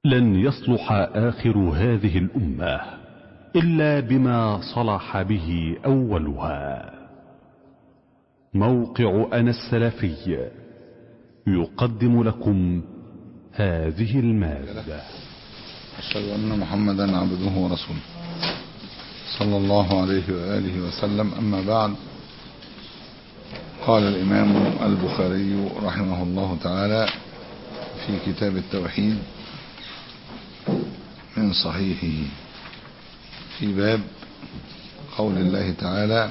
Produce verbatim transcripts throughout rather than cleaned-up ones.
لن يصلح آخر هذه الأمة إلا بما صلح به أولها. موقع أنا السلفي يقدم لكم هذه المادة. أشهد أن محمدا عبده ورسوله صلى الله عليه وآله وسلم. أما بعد، قال الإمام البخاري رحمه الله تعالى في كتاب التوحيد من صحيحه في باب قول الله تعالى: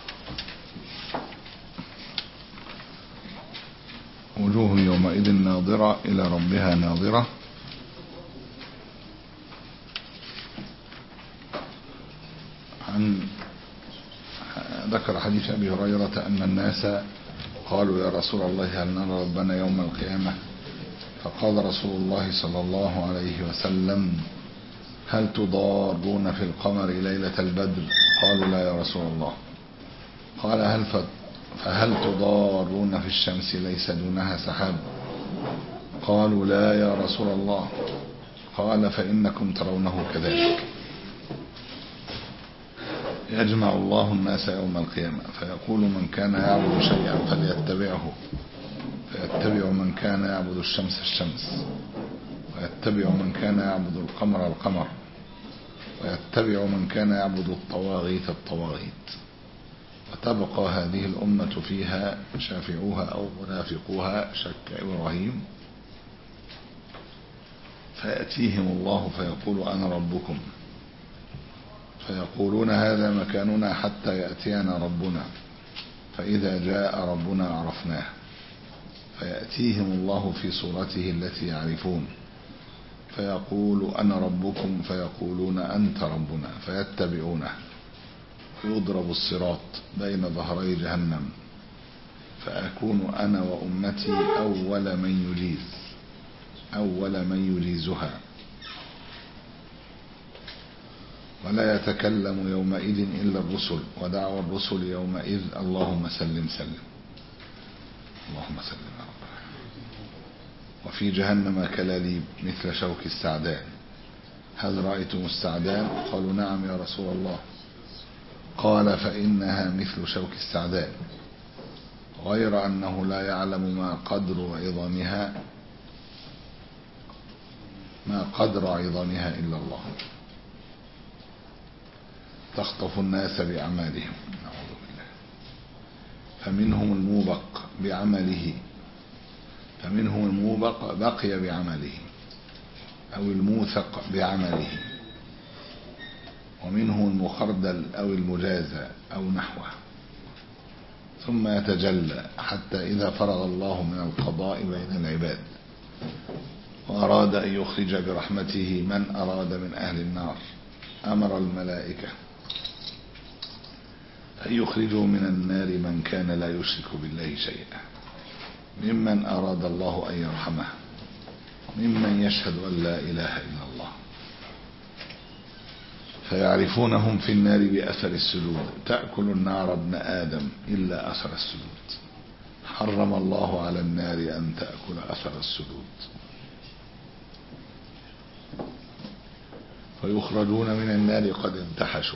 وجوه يومئذ ناظرة إلى ربها ناظرة. عن ذكر حديث أبي هريرة أن الناس قالوا: يا رسول الله، هل نرى ربنا يوم القيامة؟ فقال رسول الله صلى الله عليه وسلم: هل تضارون في القمر ليلة البدر؟ قالوا: لا يا رسول الله. قال: هل فهل تضارون في الشمس ليس دونها سحاب؟ قالوا: لا يا رسول الله. قال: فإنكم ترونه كذلك. يجمع الله الناس يوم القيامة فيقول: من كان يعبد شيئا فليتبعه، فيتبع من كان يعبد الشمس الشمس، ويتبع من كان يعبد القمر القمر، ويتبع من كان يعبد الطواغيت الطواغيت. وتبقى هذه الأمة فيها شافعوها أو منافقوها شك إبراهيم، فيأتيهم الله فيقول: أنا ربكم، فيقولون: هذا مكاننا حتى يأتينا ربنا، فإذا جاء ربنا عرفناه، فيأتيهم الله في صورته التي يعرفون، فيقول: أنا ربكم، فيقولون: أنت ربنا، فيتبعونه، يضرب الصراط بين ظهري جهنم، فأكون أنا وأمتي أول من يجيز أول من يجيزها، ولا يتكلم يومئذ إلا الرسل، ودعوى الرسل يومئذ: اللهم سلم سلم، اللهم سلم يا رب. وفي جهنم كلاليب مثل شوك السعدان. هل رأيتم السعدان؟ قالوا: نعم يا رسول الله. قال: فإنها مثل شوك السعدان، غير أنه لا يعلم ما قدر عظامها ما قدر عظامها إلا الله. تخطف الناس بأعمالهم، نعوذ بالله. فمنهم الموبق بعمله فمنهم الموبق بقي بعمله أو الموثق بعمله، ومنهم المخردل أو المجازى أو نحوه، ثم يتجلى حتى إذا فرغ الله من القضاء بين العباد وأراد أن يخرج برحمته من أراد من أهل النار، أمر الملائكة أن يخرجوا من النار من كان لا يشرك بالله شيئا، ممن أراد الله أن يرحمه، ممن يشهد أن لا إله إلا الله، فيعرفونهم في النار بأثر السجود. تأكل النار ابن آدم إلا أثر السجود، حرم الله على النار أن تأكل أثر السجود. فيخرجون من النار قد انتحشوا،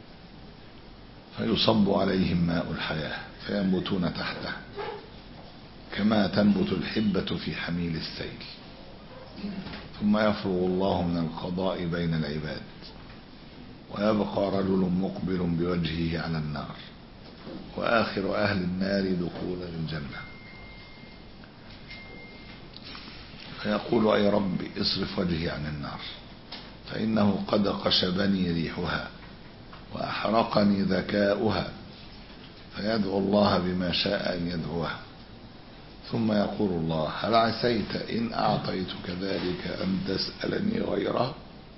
فيصب عليهم ماء الحياة فينبتون تحته كما تنبت الحبة في حميل السيل، ثم يفرغ الله من القضاء بين العباد، ويبقى رجل مقبل بوجهه على النار، وآخر أهل النار دخولا الجنة، فيقول: أي رب، اصرف وجهي عن النار، فإنه قد قشبني ريحها وأحرقني ذكاؤها، فيدعو الله بما شاء أن يدعوه، ثم يقول الله: هل عسيت إن أعطيتك ذلك أن تسألني غيره؟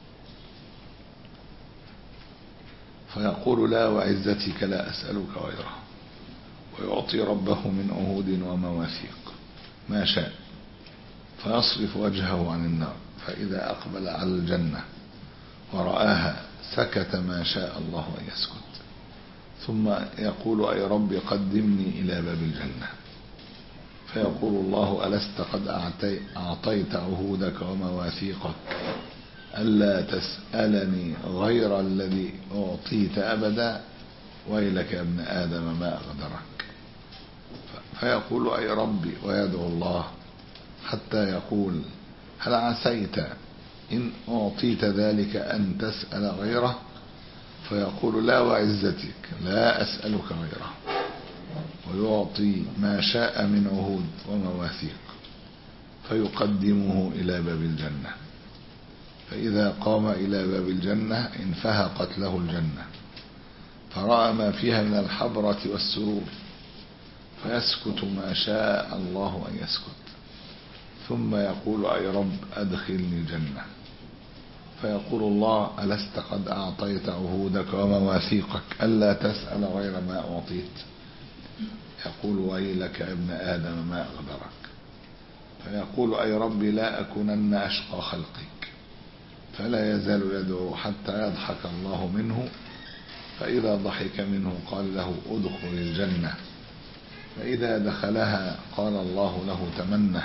فيقول: لا وعزتك لا أسألك غيره، ويعطي ربه من عهود ومواثيق ما شاء، فيصرف وجهه عن النار، فإذا أقبل على الجنة ورآها سكت ما شاء الله أن يسكت، ثم يقول: أي رب قدمني إلى باب الجنة، فيقول الله ألست قد أعطيت عهودك ومواثيقك ألا تسألني غير الذي أعطيت أبدا ويلك يا ابن آدم ما أغدرك. فيقول أي ربي ويدعو الله حتى يقول هل عسيت إن أعطيت ذلك أن تسأل غيره؟ فيقول لا وعزتك لا أسألك غيره، ويعطي ما شاء من عهود ومواثيق فيقدمه إلى باب الجنة. فإذا قام إلى باب الجنة انفهقت له الجنة فرأى ما فيها من الحبرة والسرور فيسكت ما شاء الله أن يسكت، ثم يقول أي رب أدخلني الجنة. فيقول الله ألست قد أعطيت عهودك ومواثيقك ألا تسأل غير ما أعطيت؟ يقول ويلك يا ابن آدم ما أغدرك. فيقول أي رب لا أكونن أشقى خلقك، فلا يزال يدعو حتى يضحك الله منه، فإذا ضحك منه قال له أدخل الجنة، فإذا دخلها قال الله له تمنى،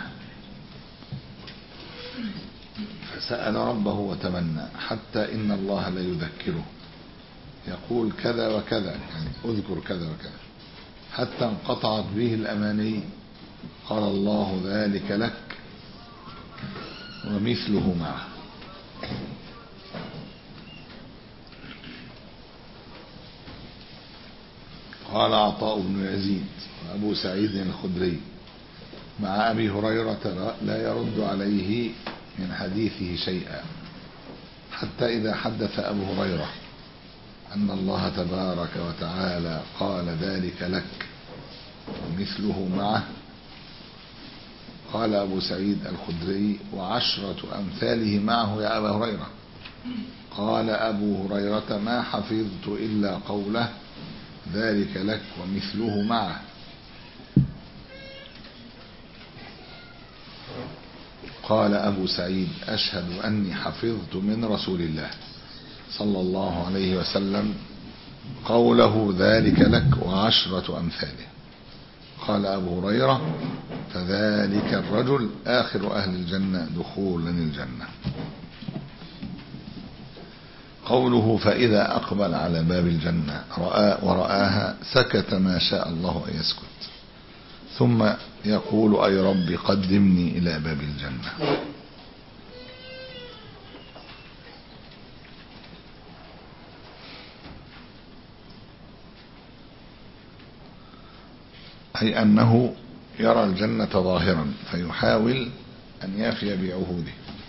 فسأل ربه وتمنى حتى إن الله لا يذكره يقول كذا وكذا، يعني أذكر كذا وكذا، حتى انقطعت به الأماني قال الله ذلك لك ومثله معه. قال عطاء بن يزيد وأبو سعيد الخدري مع أبي هريرة لا يرد عليه من حديثه شيئا، حتى إذا حدث أبو هريرة أن الله تبارك وتعالى قال ذلك لك ومثله معه، قال أبو سعيد الخدري وعشرة أمثاله معه يا أبا هريرة. قال أبو هريرة ما حفظت إلا قوله ذلك لك ومثله معه. قال أبو سعيد أشهد أني حفظت من رسول الله صلى الله عليه وسلم قوله ذلك لك وعشرة أمثاله. قال أبو هريرة فذلك الرجل آخر أهل الجنة دخولا الجنة. قوله فإذا أقبل على باب الجنة رأى ورآها سكت ما شاء الله أن يسكت، ثم يقول أي رب قدمني إلى باب الجنة. أي أنه يرى الجنة ظاهرا فيحاول أن يفي بعهوده.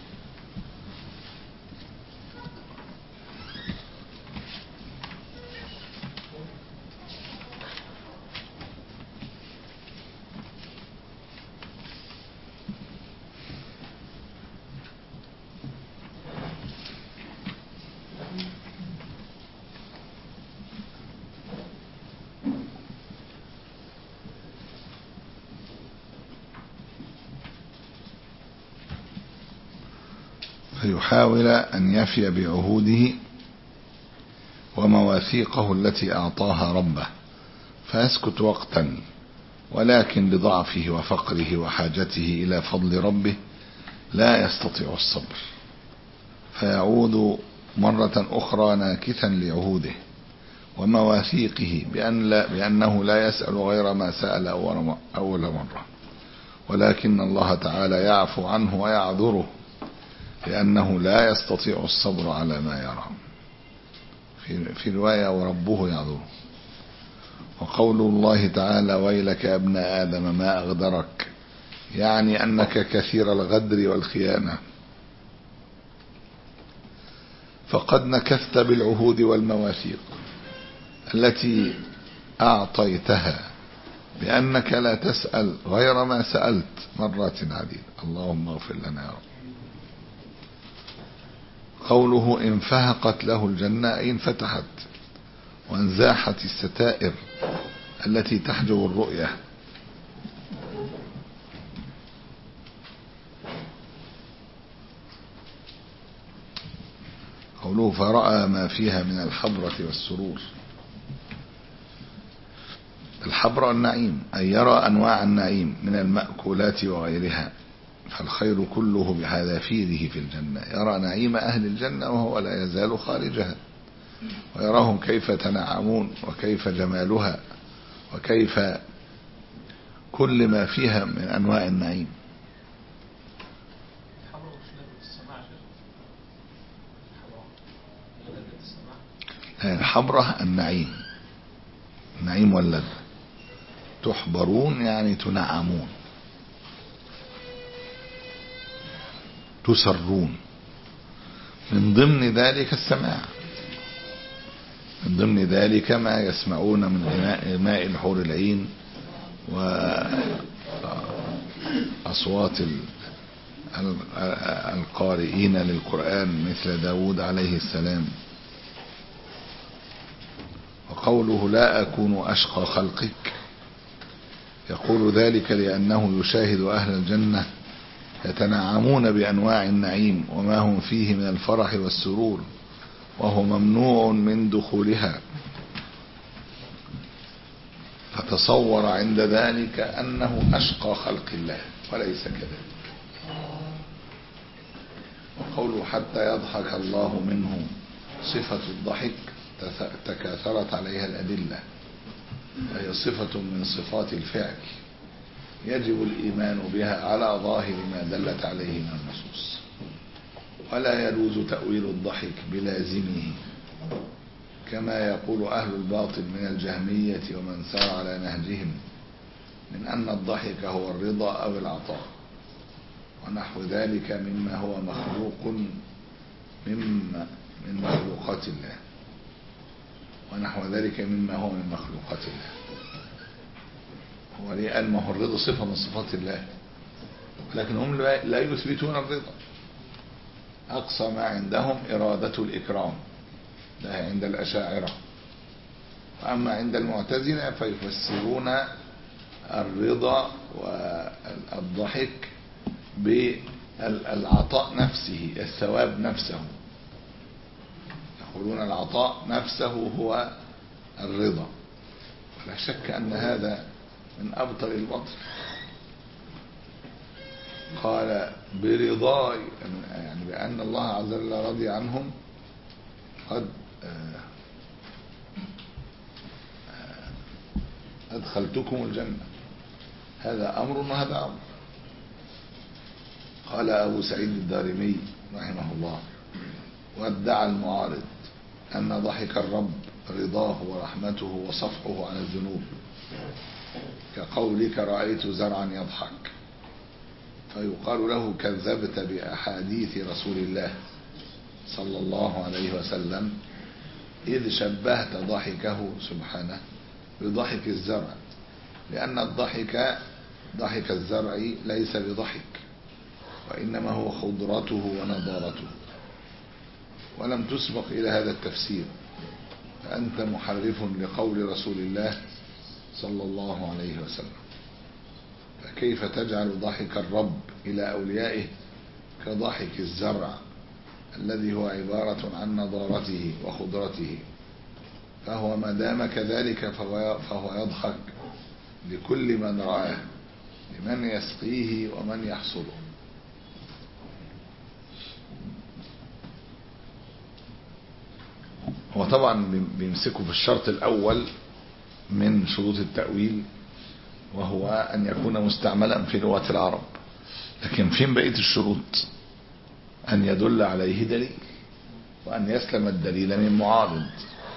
فيحاول أن يفي بعهوده ومواثيقه التي أعطاها ربه فيسكت وقتا، ولكن لضعفه وفقره وحاجته إلى فضل ربه لا يستطيع الصبر، فيعود مرة أخرى ناكثا لعهوده ومواثيقه بأن لا بأنه لا يسأل غير ما سأل أول مرة، ولكن الله تعالى يعفو عنه ويعذره لأنه لا يستطيع الصبر على ما يرى. في, في رواية وربه يعذره. وقول الله تعالى ويلك يا ابن آدم ما أغدرك، يعني أنك كثير الغدر والخيانة، فقد نكثت بالعهود والمواثيق التي أعطيتها بأنك لا تسأل غير ما سألت مرات عديدة. اللهم اغفر لنا يا رب. قوله انفهقت له الجنة أي انفتحت وانزاحت الستائر التي تحجب الرؤية. قوله فرأى ما فيها من الحبرة والسرور. الحبر النعيم، أي يرى أنواع النعيم من المأكولات وغيرها، فالخير كله بحذافيره في الجنة. يرى نعيم أهل الجنة وهو لا يزال خارجها، ويراهم كيف تنعمون وكيف جمالها وكيف كل ما فيها من أنواع النعيم. الحبرة النعيم، النعيم واللذة. تحبرون يعني تنعمون، تسرون. من ضمن ذلك السماع، من ضمن ذلك ما يسمعون من غناء ماء الحور العين وأصوات القارئين للقرآن مثل داود عليه السلام. وقوله لا أكون أشقى خلقك، يقول ذلك لأنه يشاهد أهل الجنة يتنعمون بأنواع النعيم وما هم فيه من الفرح والسرور، وهو ممنوع من دخولها، فتصور عند ذلك أنه أشقى خلق الله وليس كذلك. وقوله حتى يضحك الله منه، صفة الضحك تكاثرت عليها الأدلة، وهي صفة من صفات الفعل يجب الإيمان بها على ظاهر ما دلت عليه من النصوص، ولا يجوز تأويل الضحك بلازمه كما يقول أهل الباطل من الجهمية ومن سار على نهجهم من أن الضحك هو الرضا أو العطاء ونحو ذلك مما هو مخلوق مما من مخلوقات الله ونحو ذلك مما هو من مخلوقات الله. هو لأن ما هو الرضا صفة من صفات الله، لكن هم لا يثبتون الرضا. أقصى ما عندهم إرادة الإكرام، ده عند الأشاعرة. وأما عند المعتزلة فيفسرون الرضا والضحك بالعطاء نفسه، الثواب نفسه. يقولون العطاء نفسه هو الرضا، ولا شك أن هذا من أبطل البطل. قال برضاي، يعني بأن الله عز وجل رضي عنهم قد أدخلتكم الجنة، هذا أمر وهذا أمر. قال أبو سعيد الدارمي رحمه الله وادعى المعارض أن ضحك الرب رضاه ورحمته وصفحه عن الذنوب، كقولك رأيت زرعا يضحك، فيقال له كذبت بأحاديث رسول الله صلى الله عليه وسلم إذ شبهت ضحكه سبحانه بضحك الزرع، لأن الضحك ضحك الزرع ليس بضحك، وإنما هو خضرته ونضارته، ولم تسبق إلى هذا التفسير، فأنت محرف لقول رسول الله صلى الله عليه وسلم. فكيف تجعل ضحك الرب إلى أوليائه كضحك الزرع الذي هو عبارة عن نضارته وخضرته؟ فهو ما دام كذلك فهو, فهو يضحك لكل من رآه، لمن يسقيه ومن يحصله. هو طبعا بيمسكوا في الشرط الأول من شروط التأويل، وهو أن يكون مستعملا في لغة العرب، لكن فين بقية الشروط؟ أن يدل عليه دليل، وأن يسلم الدليل من معارض.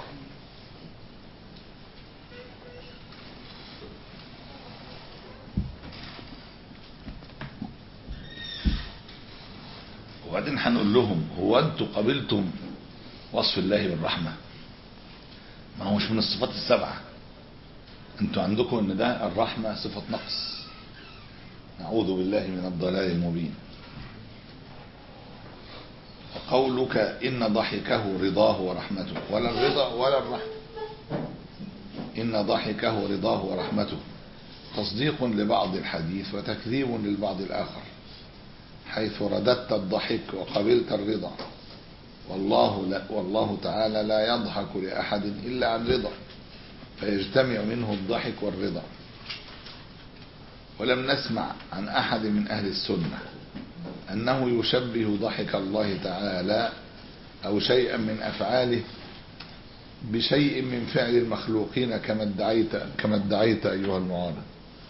وبعدين هنقول لهم هو أنتوا قبلتم وصف الله بالرحمة؟ ما هو مش من الصفات السبعة. انتوا عندكم ان ده الرحمة صفة نقص، نعوذ بالله من الضلال المبين. وقولك إن ضحكه رضاه ورحمته، ولا الرضا ولا الرحمة، إن ضحكه رضاه ورحمته تصديق لبعض الحديث وتكذيب للبعض الآخر، حيث رددت الضحك وقبلت الرضا، والله, لا والله تعالى لا يضحك لأحد إلا عن رضا، فيجتمع منه الضحك والرضا. ولم نسمع عن أحد من أهل السنة أنه يشبه ضحك الله تعالى أو شيئا من أفعاله بشيء من فعل المخلوقين كما ادعيت كما ادعيت أيها المعارض.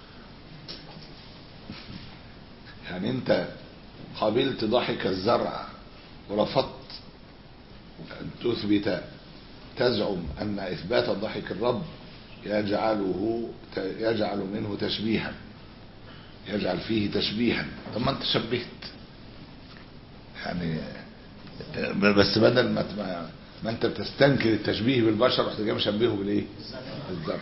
يعني أنت قبلت ضحك الزرع ورفضت أن تثبت تزعم أن إثبات ضحك الرب يجعله يجعل منه تشبيها، يجعل فيه تشبيها. طب ما أنت شبهت يعني، بس بدل ما ما أنت بتستنكر التشبيه بالبشر رحت جاي مشبهه بالإيه؟ بالزرع.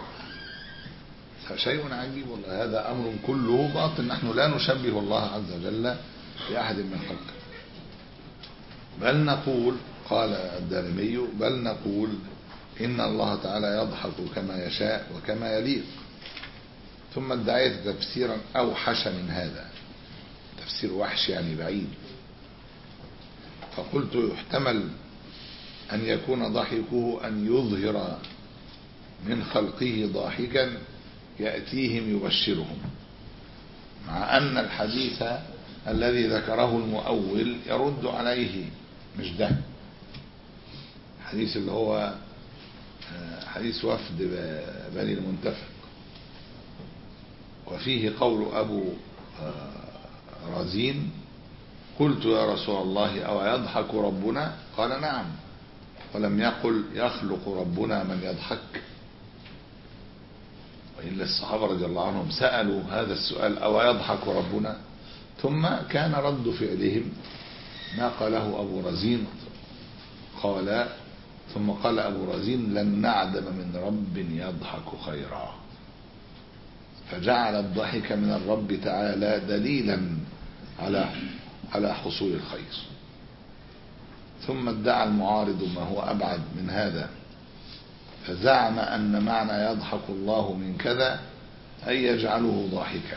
شيء عجيب والله، هذا أمر كله باطل. نحن لا نشبه الله عز وجل بأحد من خلقه، بل نقول قال الدارمي بل نقول إن الله تعالى يضحك كما يشاء وكما يليق. ثم ادعيت تفسيرا أوحش من هذا، تفسير وحش يعني بعيد، فقلت يحتمل أن يكون ضحكه أن يظهر من خلقه ضاحكا يأتيهم يبشرهم، مع أن الحديث الذي ذكره المؤول يرد عليه، مش ده حديث اللي هو حديث وفد بني المنتفق، وفيه قول أبو رزين قلت يا رسول الله أو يضحك ربنا؟ قال نعم، ولم يقل يخلق ربنا من يضحك. وإلا الصحابة رضي الله عنهم سألوا هذا السؤال أو يضحك ربنا، ثم كان رد فعلهم ما قاله أبو رزين. قال ثم قال أبو رزين لن نعدم من رب يضحك خيرا، فجعل الضحك من الرب تعالى دليلا على على حصول الخير. ثم ادعى المعارض ما هو أبعد من هذا، فزعم أن معنى يضحك الله من كذا أي يجعله ضاحكا.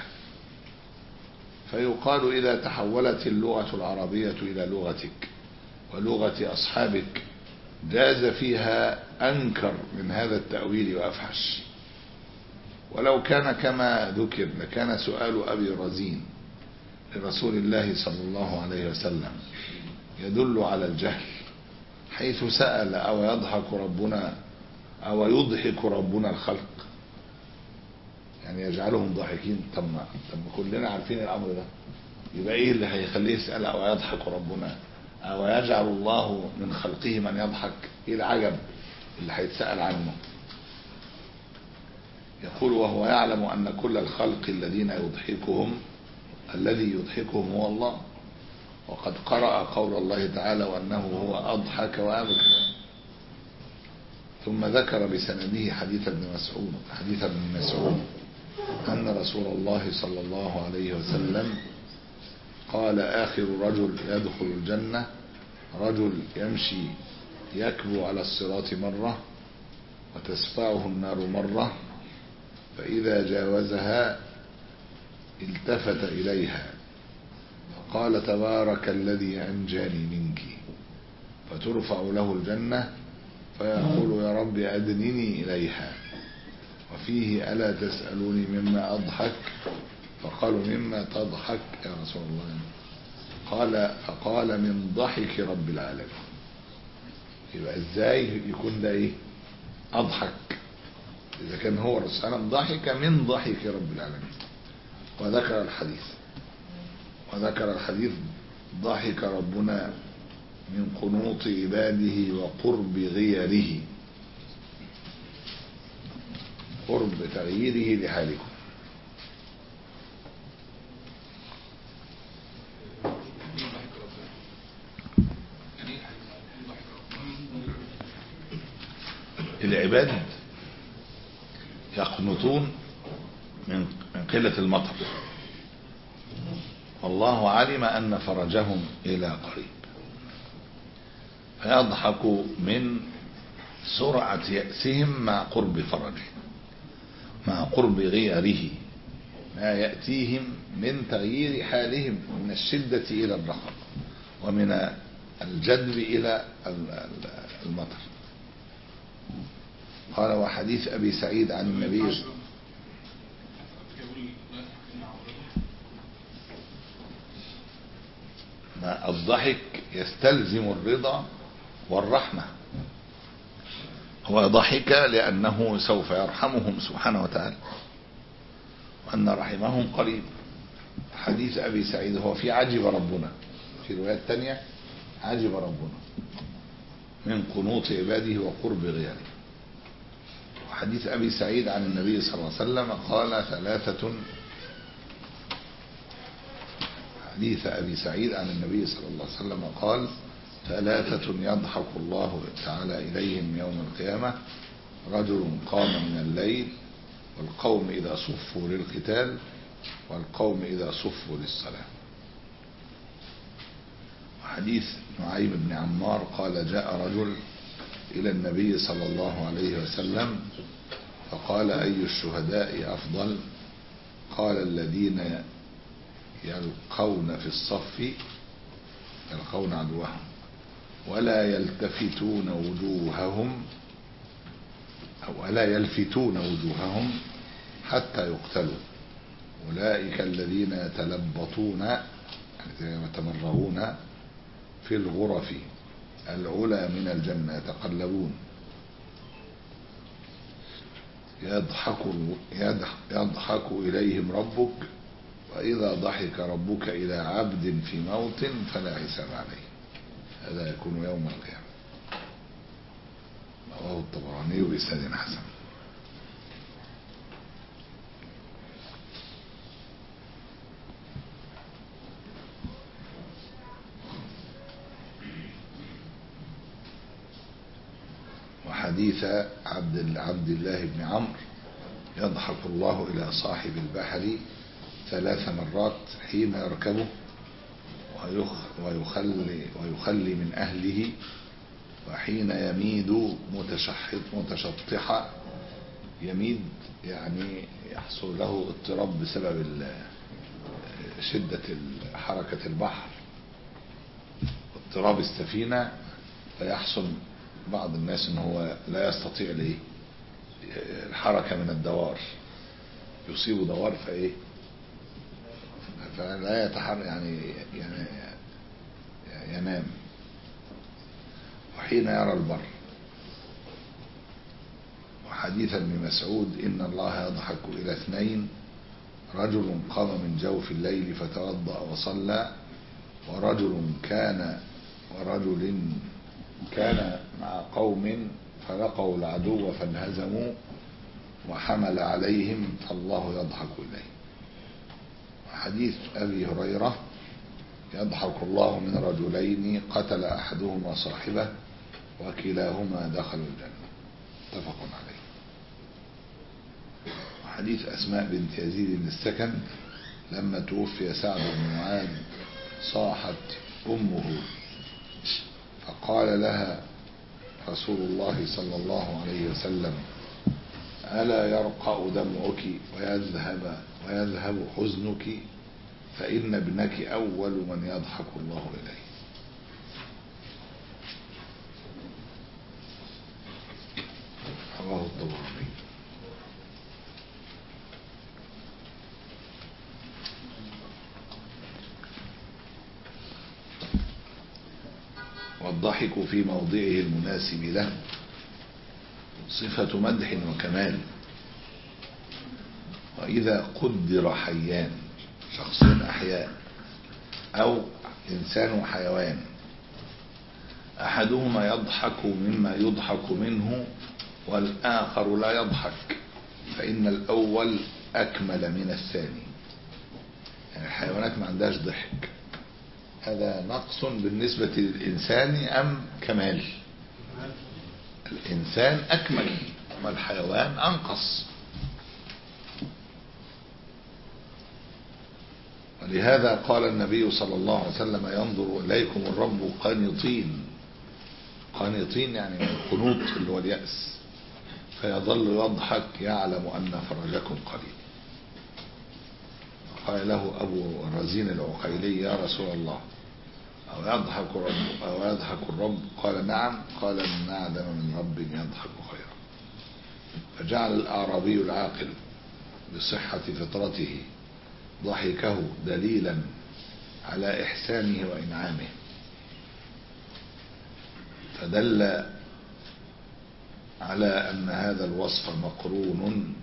فيقال إذا تحولت اللغة العربية إلى لغتك ولغة أصحابك جاز فيها أنكر من هذا التأويل وأفحش. ولو كان كما ذكر لكان سؤال أبي رزين لرسول الله صلى الله عليه وسلم يدل على الجهل، حيث سأل أو يضحك ربنا أو يضحك ربنا الخلق، يعني يجعلهم ضاحكين. طب ما كلنا عارفين الأمر ده، يبقى إيه اللي هيخليه يسأل أو يضحك ربنا أو يجعل الله من خلقه من يضحك؟ إيه العجب اللي هيتسأل عنه؟ يقول وهو يعلم أن كل الخلق الذين يضحكهم الذي يضحكهم هو الله، وقد قرأ قول الله تعالى وأنه هو أضحك وأبكى. ثم ذكر بسنده حديث ابن مسعود حديث ابن مسعود أن رسول الله صلى الله عليه وسلم قال آخر رجل يدخل الجنة رجل يمشي يكبو على الصراط مرة وتسفعه النار مرة، فإذا جاوزها التفت إليها فقال تبارك الذي أنجاني منك، فترفع له الجنة فيقول يا رب أدنني إليها. وفيه ألا تسألوني مما أضحك؟ فقالوا مما تضحك يا رسول الله؟ قال فقال من ضحك رب العالمين. يبقى ازاي يكون ده ايه أضحك إذا كان هو الرسول ضحك من ضحك رب العالمين؟ وذكر الحديث وذكر الحديث ضحك ربنا من قنوط عباده وقرب غيره، قرب تغييره لحالكم. العباد يقنطون من قلة المطر، والله علم أن فرجهم إلى قريب، فيضحك من سرعة يأسهم مع قرب فرجه، مع قرب غيره، ما يأتيهم من تغيير حالهم من الشدة إلى الرخاء ومن الجدب إلى المطر. قال وحديث أبي سعيد عن النبي. ما الضحك يستلزم الرضا والرحمة. هو ضحك لأنه سوف يرحمهم سبحانه وتعالى وأن رحمهم قريب. حديث أبي سعيد هو في عجب ربنا، في رواية تانية عجب ربنا من قنوط عباده وقرب غيره. وحديث أبي سعيد عن النبي صلى الله عليه وسلم قال ثلاثة. حديث أبي سعيد عن النبي صلى الله عليه وسلم قال ثلاثة يضحك الله تعالى إليهم يوم القيامة: رجل قام من الليل، والقوم إذا صفوا للقتال، والقوم إذا صفوا للصلاة. وحديث نعيم بن عمار قال جاء رجل إلى النبي صلى الله عليه وسلم فقال أي الشهداء أفضل؟ قال الذين يلقون في الصف يلقون عدوهم ولا يلتفتون وجوههم أو لا يلفتون وجوههم حتى يقتلوا، أولئك الذين يتلبطون يتمرغون في الغرف العلى من الجنة يتقلبون يضحك, يضحك إليهم ربك، وإذا ضحك ربك إلى عبد في موت فلا حساب عليه. هذا يكون يوم القيامة. رواه الطبراني بإسناد حسن. وحديث عبد عبد الله بن عمرو يضحك الله إلى صاحب البحر ثلاث مرات حين يركبه ويخلي, ويخلي من أهله، وحين يميد متشحط متشطحا. يميد يعني يحصل له اضطراب بسبب شدة حركة البحر اضطراب السفينة، فيحصل بعض الناس ان هو لا يستطيع ليه الحركة من الدوار، يصيب دوار فايه فلا يتحرك يعني, يعني ينام. وحين يرى البر. وحديث ابن مسعود إن الله يضحك إلى اثنين: رجل قام من جوف الليل فتوضأ وصلى، ورجل كان ورجل كان مع قوم فلقوا العدو فانهزموا وحمل عليهم فالله يضحك إليه. حديث أبي هريرة يضحك الله من رجلين قتل أحدهما صاحبه وكلاهما دخلوا الجنة، متفق عليه. وحديث أسماء بنت يزيد بن السكن لما توفي سعد بن معاذ صاحت أمه فقال لها رسول الله صلى الله عليه وسلم: ألا يرقأ دمعك ويذهب ويذهب حزنك، فإن ابنك أول من يضحك الله إليه. رواه الطبراني. والضحك في موضعه المناسب له صفة مدح وكمال. وإذا قدر حيان، شخصين أحياء أو إنسان وحيوان، أحدهما يضحك مما يضحك منه والآخر لا يضحك، فإن الأول أكمل من الثاني. يعني الحيوانات ما عندهاش ضحك، هذا نقص بالنسبة للإنسان أم كمال؟ الإنسان أكمل أما الحيوان أنقص. ولهذا قال النبي صلى الله عليه وسلم: ينظر إليكم الرب قانطين. قانطين يعني من القنوط اللي هو اليأس، فيظل يضحك يعلم أن فرجكم قريب. قال له أبو رزين العقيلي: يا رسول الله، أو يضحك الرب أو يضحك الرب؟ قال: نعم. قال: من أعلم من رب يضحك خيرا. فجعل الأعرابي العاقل بصحة فطرته ضحكه دليلا على إحسانه وإنعامه، فدل على أن هذا الوصف مقرون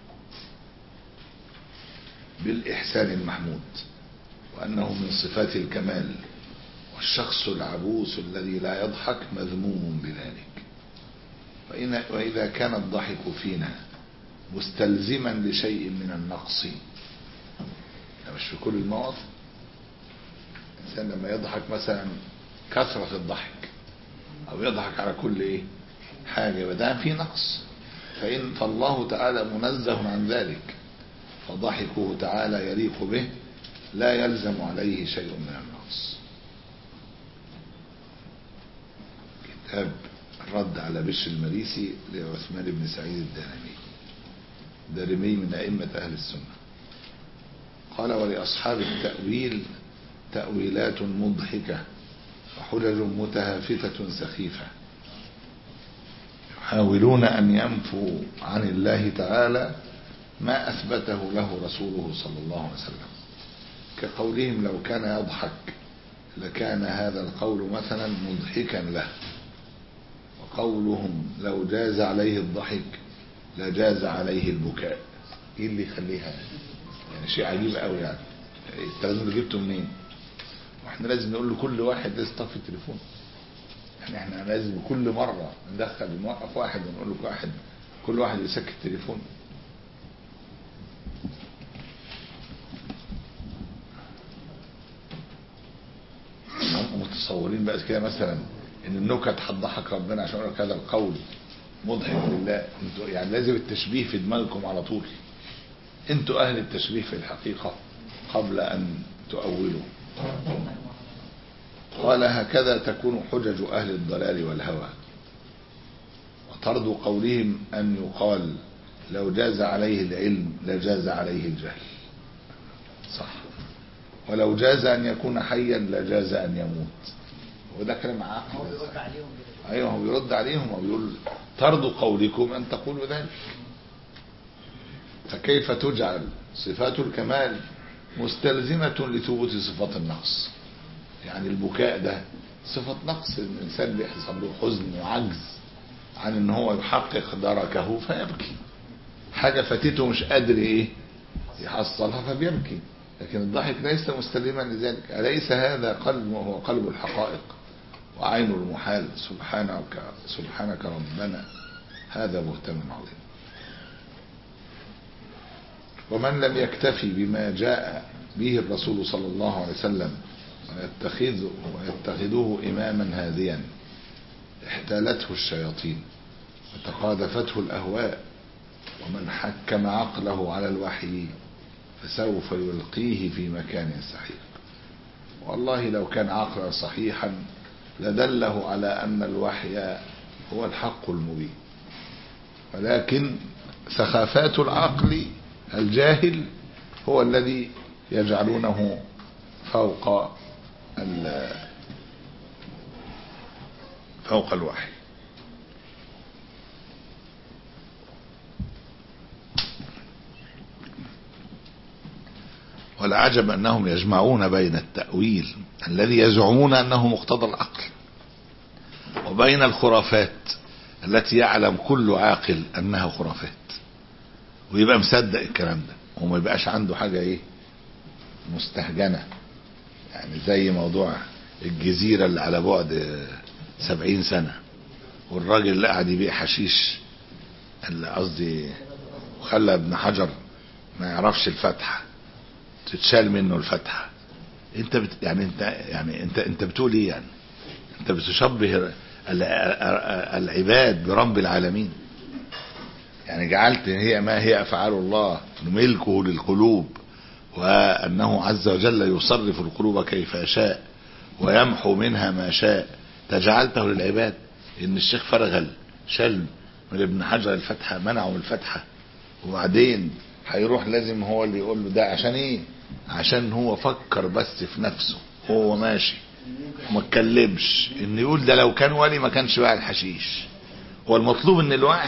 بالإحسان المحمود، وأنه من صفات الكمال، والشخص العبوس الذي لا يضحك مذموم بذلك. وإذا كان الضحك فينا مستلزما لشيء من النقص، مش في كل المواقف، الإنسان لما يضحك مثلا كثرة الضحك أو يضحك على كل إيه حاجة بدأ في نقص، فإن فالله تعالى منزه عن ذلك، فضحكه تعالى يليق به لا يلزم عليه شيء من النقص. كتاب الرد على بشر المريسي لعثمان بن سعيد الدارمي، دارمي من أئمة أهل السنة. قال: ولأصحاب التأويل تأويلات مضحكة وحجج متهافتة سخيفة، يحاولون أن ينفوا عن الله تعالى ما أثبته له رسوله صلى الله عليه وسلم، كقولهم لو كان يضحك لكان هذا القول مثلا مضحكا له، وقولهم لو جاز عليه الضحك لجاز عليه البكاء. ايه اللي يخليها يعني شيء عجيب قوي؟ يعني الكلام اللي جبته منين؟ واحنا لازم نقول لكل واحد لازم تطفي التليفون، يعني احنا لازم كل مره ندخل نوقف واحد ونقول لك واحد كل واحد يسكت التليفون. هم متصورين بقى كده مثلا ان النكت هتضحك ربنا عشان اقول لك هذا القول مضحك لله. انتوا يعني لازم التشبيه في دماغكم على طول، انتوا اهل التشبيه في الحقيقة قبل ان تؤولوا. قال: هكذا تكون حجج اهل الضلال والهوى، وطرد قولهم ان يقال لو جاز عليه العلم لجاز عليه الجهل، صح، ولو جاز ان يكون حيا لجاز ان يموت. وده كلام عاقل. هو بيرد عليهم. ايوه هو بيرد عليهم وبيقول: طرد قولكم ان تقولوا ذلك. فكيف تجعل صفات الكمال مستلزمة لثبوت صفات النقص؟ يعني البكاء ده صفة نقص، الانسان بيحصل له حزن وعجز عن ان هو يحقق دركه فيبكي، حاجة فاتته مش قادر ايه يحصلها فبيبكي. لكن الضحك ليس مستلزما لذلك. أليس هذا قلب وهو قلب الحقائق وعين المحال؟ سبحانك سبحانك ربنا، هذا بهتان عظيم. ومن لم يكتفي بما جاء به الرسول صلى الله عليه وسلم ويتخذه, ويتخذه إماما هاديا احتالته الشياطين وتقاذفته الأهواء، ومن حكم عقله على الوحي فسوف يلقيه في مكان سحيق. والله لو كان عقلا صحيحا لدله على أن الوحي هو الحق المبين، ولكن سخافات العقل الجاهل هو الذي يجعلونه فوق فوق الوحي. والعجب أنهم يجمعون بين التأويل الذي يزعمون أنه مقتضى العقل وبين الخرافات التي يعلم كل عاقل أنها خرافات، ويبقى مصدق الكلام ده وما يبقاش عنده حاجة ايه مستهجنة. يعني زي موضوع الجزيرة اللي على بعد سبعين سنة والراجل اللي قاعد يبيع حشيش، اللي قصدي وخلى ابن حجر ما يعرفش الفتحة تتشال منه الفتحة. انت بت يعني انت يعني انت انت بتقول ايه؟ يعني انت بتشبه العباد برب العالمين، يعني جعلت هي ما هي افعال الله ملكه للقلوب، وانه عز وجل يصرف القلوب كيف يشاء ويمحو منها ما شاء، تجعلته للعباد. ان الشيخ فرغل شل من ابن حجر الفتحة، منعه من الفتحة، وبعدين هيروح لازم هو اللي يقول له ده عشان ايه؟ عشان هو فكر بس في نفسه هو ماشي وما اتكلمش، ان يقول ده لو كان ولي ما كانش باع الحشيش. هو المطلوب ان الواحد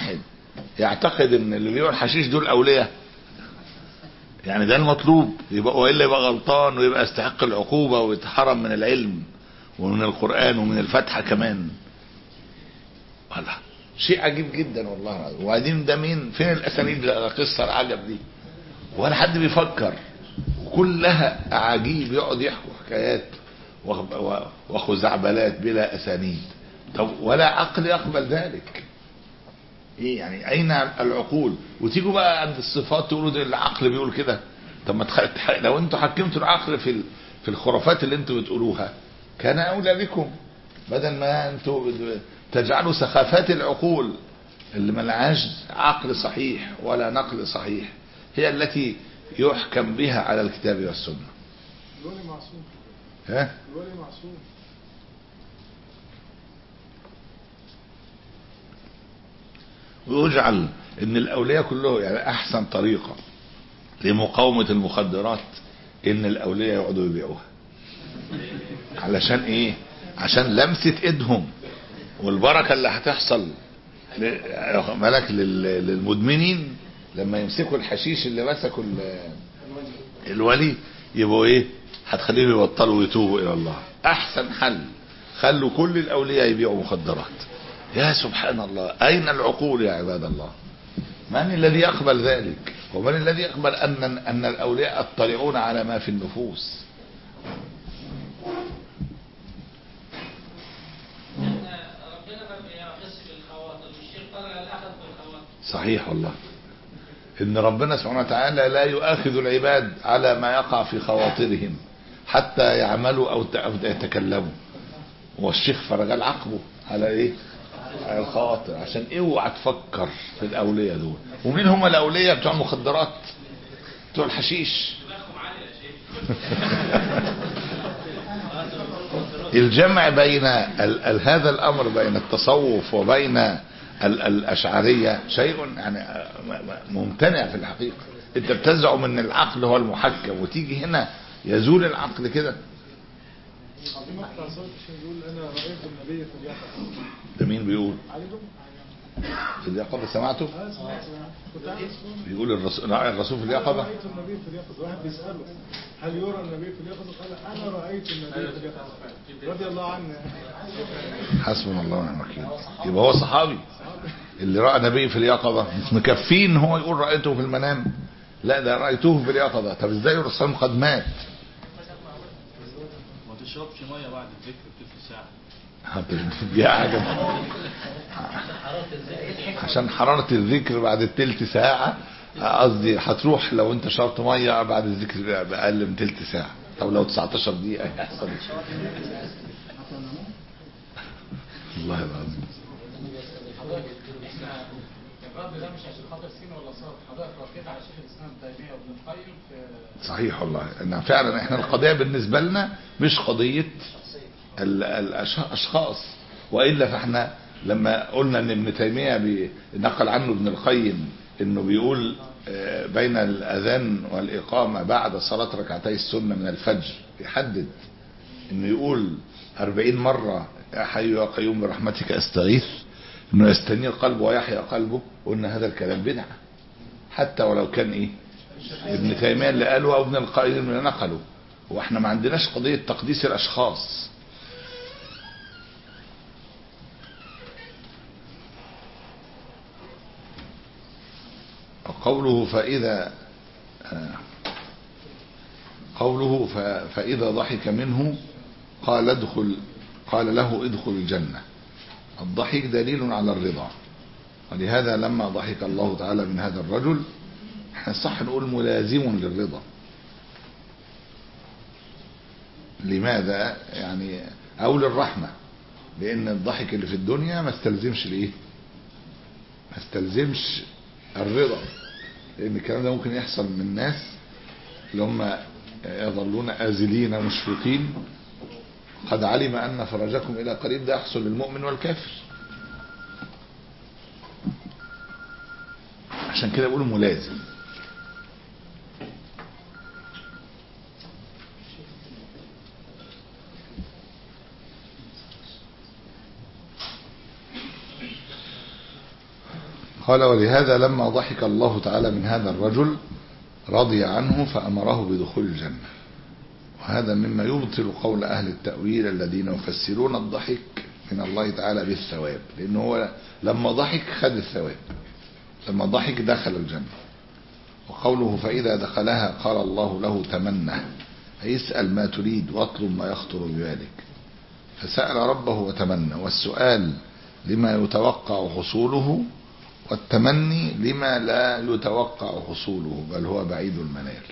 يعتقد ان اللي بيبيعوا الحشيش دول اولياء، يعني ده المطلوب، يبقى والا يبقى غلطان ويبقى يستحق العقوبة ويتحرم من العلم ومن القرآن ومن الفاتحة كمان. والله شيء عجيب جدا والله. وبعدين ده مين؟ فين الاسانيد القصة العجب دي؟ ولا حد بيفكر، كلها اعاجيب، يقعد يحكوا حكايات وخزعبلات بلا اسانيد. طب ولا عقل يقبل ذلك. ايه يعني اين العقول؟ وتيجوا بقى عند الصفات تقولوا ده العقل بيقول كده. طب ما تخ... لو انتوا حكمتوا العقل في ال... في الخرافات اللي انتوا بتقولوها كان اولى بكم، بدل ما انتوا تجعلوا سخافات العقول اللي ملهاش عقل صحيح ولا نقل صحيح هي التي يحكم بها على الكتاب والسنة. الولي معصوم. ها؟ الولي معصوم. ويجعل ان الاولياء كلهم، يعني احسن طريقة لمقاومة المخدرات ان الاولياء يقعدوا يبيعوها. علشان ايه؟ عشان لمسة ايدهم والبركة اللي هتحصل ملك للمدمنين لما يمسكوا الحشيش اللي مسكوا الولي، يبقوا ايه؟ هتخليهم يبطلوا ويتوبوا الى الله. احسن حل خلوا كل الاولياء يبيعوا مخدرات. يا سبحان الله، اين العقول يا عباد الله؟ من الذي يقبل ذلك؟ ومن الذي يقبل ان ان الاولياء يطلعون على ما في النفوس؟ صحيح والله، ان ربنا سبحانه وتعالى لا يؤاخذ العباد على ما يقع في خواطرهم حتى يعملوا او يتكلموا. والشيخ فرجال عقبه على ايه؟ على الخواطر، عشان اوعى تفكر في الاولياء دول. ومين هم الاولياء بتوع المخدرات؟ بتوع الحشيش. الجمع بين ال ال هذا الامر بين التصوف وبين ال الاشعرية شيء يعني ممتنع في الحقيقة. انت بتزعم ان العقل هو المحكم وتيجي هنا يزول العقل كده. ده مين بيقول؟ في اليقظة سمعته؟ بيقول الرسول الرسول في اليقظة. رأيت النبي في اليقظة. واحد بيسأله هل يرى النبي في اليقظة؟ قال أنا رأيت النبي في اليقظة رضي الله عنه. حسبنا الله ونعم الوكيل. يبقى هو صحابي اللي رأى نبي في اليقظة. مش مكفين هو يقول رأيته في المنام؟ لا ده رأيته في اليقظة. طب ازاي الرسول قد مات؟ ما تشربش ميه بعد الذكر بتلت ساعه. يا عجب، عشان حرارة الذكر بعد التلت ساعة. قصدي هتروح لو انت شربت ميه بعد الذكر بأقل من تلت ساعة. طب لو تسعتاشر دقيقة هيحصل الله العظيم. الرد ده مش عشان خاطر سين ولا صاد، حضرتك ركزت على شيخ الاسلام تيميه وابن القيم في صحيح والله. ان فعلا احنا القضيه بالنسبه لنا مش قضيه الاشخاص، والا فاحنا لما قلنا ان ابن تيميه نقل عنه ابن القيم انه بيقول بين الاذان والاقامه بعد صلاه ركعتي السنه من الفجر، يحدد انه يقول أربعين مره يا حي يا قيوم برحمتك استغيث، انه يستنير قلبه ويحيى قلبه، وان هذا الكلام بدعه حتى ولو كان ايه ابن تيميه اللي قاله او ابن القيم اللي نقله. واحنا ما عندناش قضيه تقديس الاشخاص. قوله فاذا قوله فاذا ضحك منه قال ادخل قال له ادخل الجنه. الضحك دليل على الرضا، ولهذا لما ضحك الله تعالى من هذا الرجل احنا صح نقول ملازم للرضا. لماذا؟ يعني او للرحمة، لان الضحك اللي في الدنيا ما استلزمش الايه؟ ما استلزمش الرضا، لان الكلام ده ممكن يحصل من ناس اللي هم يظلون آزلين مشفقين قد علم أن فرجكم إلى قريب. ده يحصل للمؤمن والكافر. عشان كده بيقولوا ملازم. قال ولهذا لما ضحك الله تعالى من هذا الرجل رضي عنه فأمره بدخول الجنة. وهذا مما يبطل قول أهل التأويل الذين يفسرون الضحك من الله تعالى بالثواب، لأنه هو لما ضحك خد الثواب، لما ضحك دخل الجنة. وقوله فإذا دخلها قال الله له تمنى، أي اسأل ما تريد واطلب ما يخطر ببالك. فسأل ربه وتمنى، والسؤال لما يتوقع حصوله، والتمني لما لا يتوقع حصوله بل هو بعيد المنال.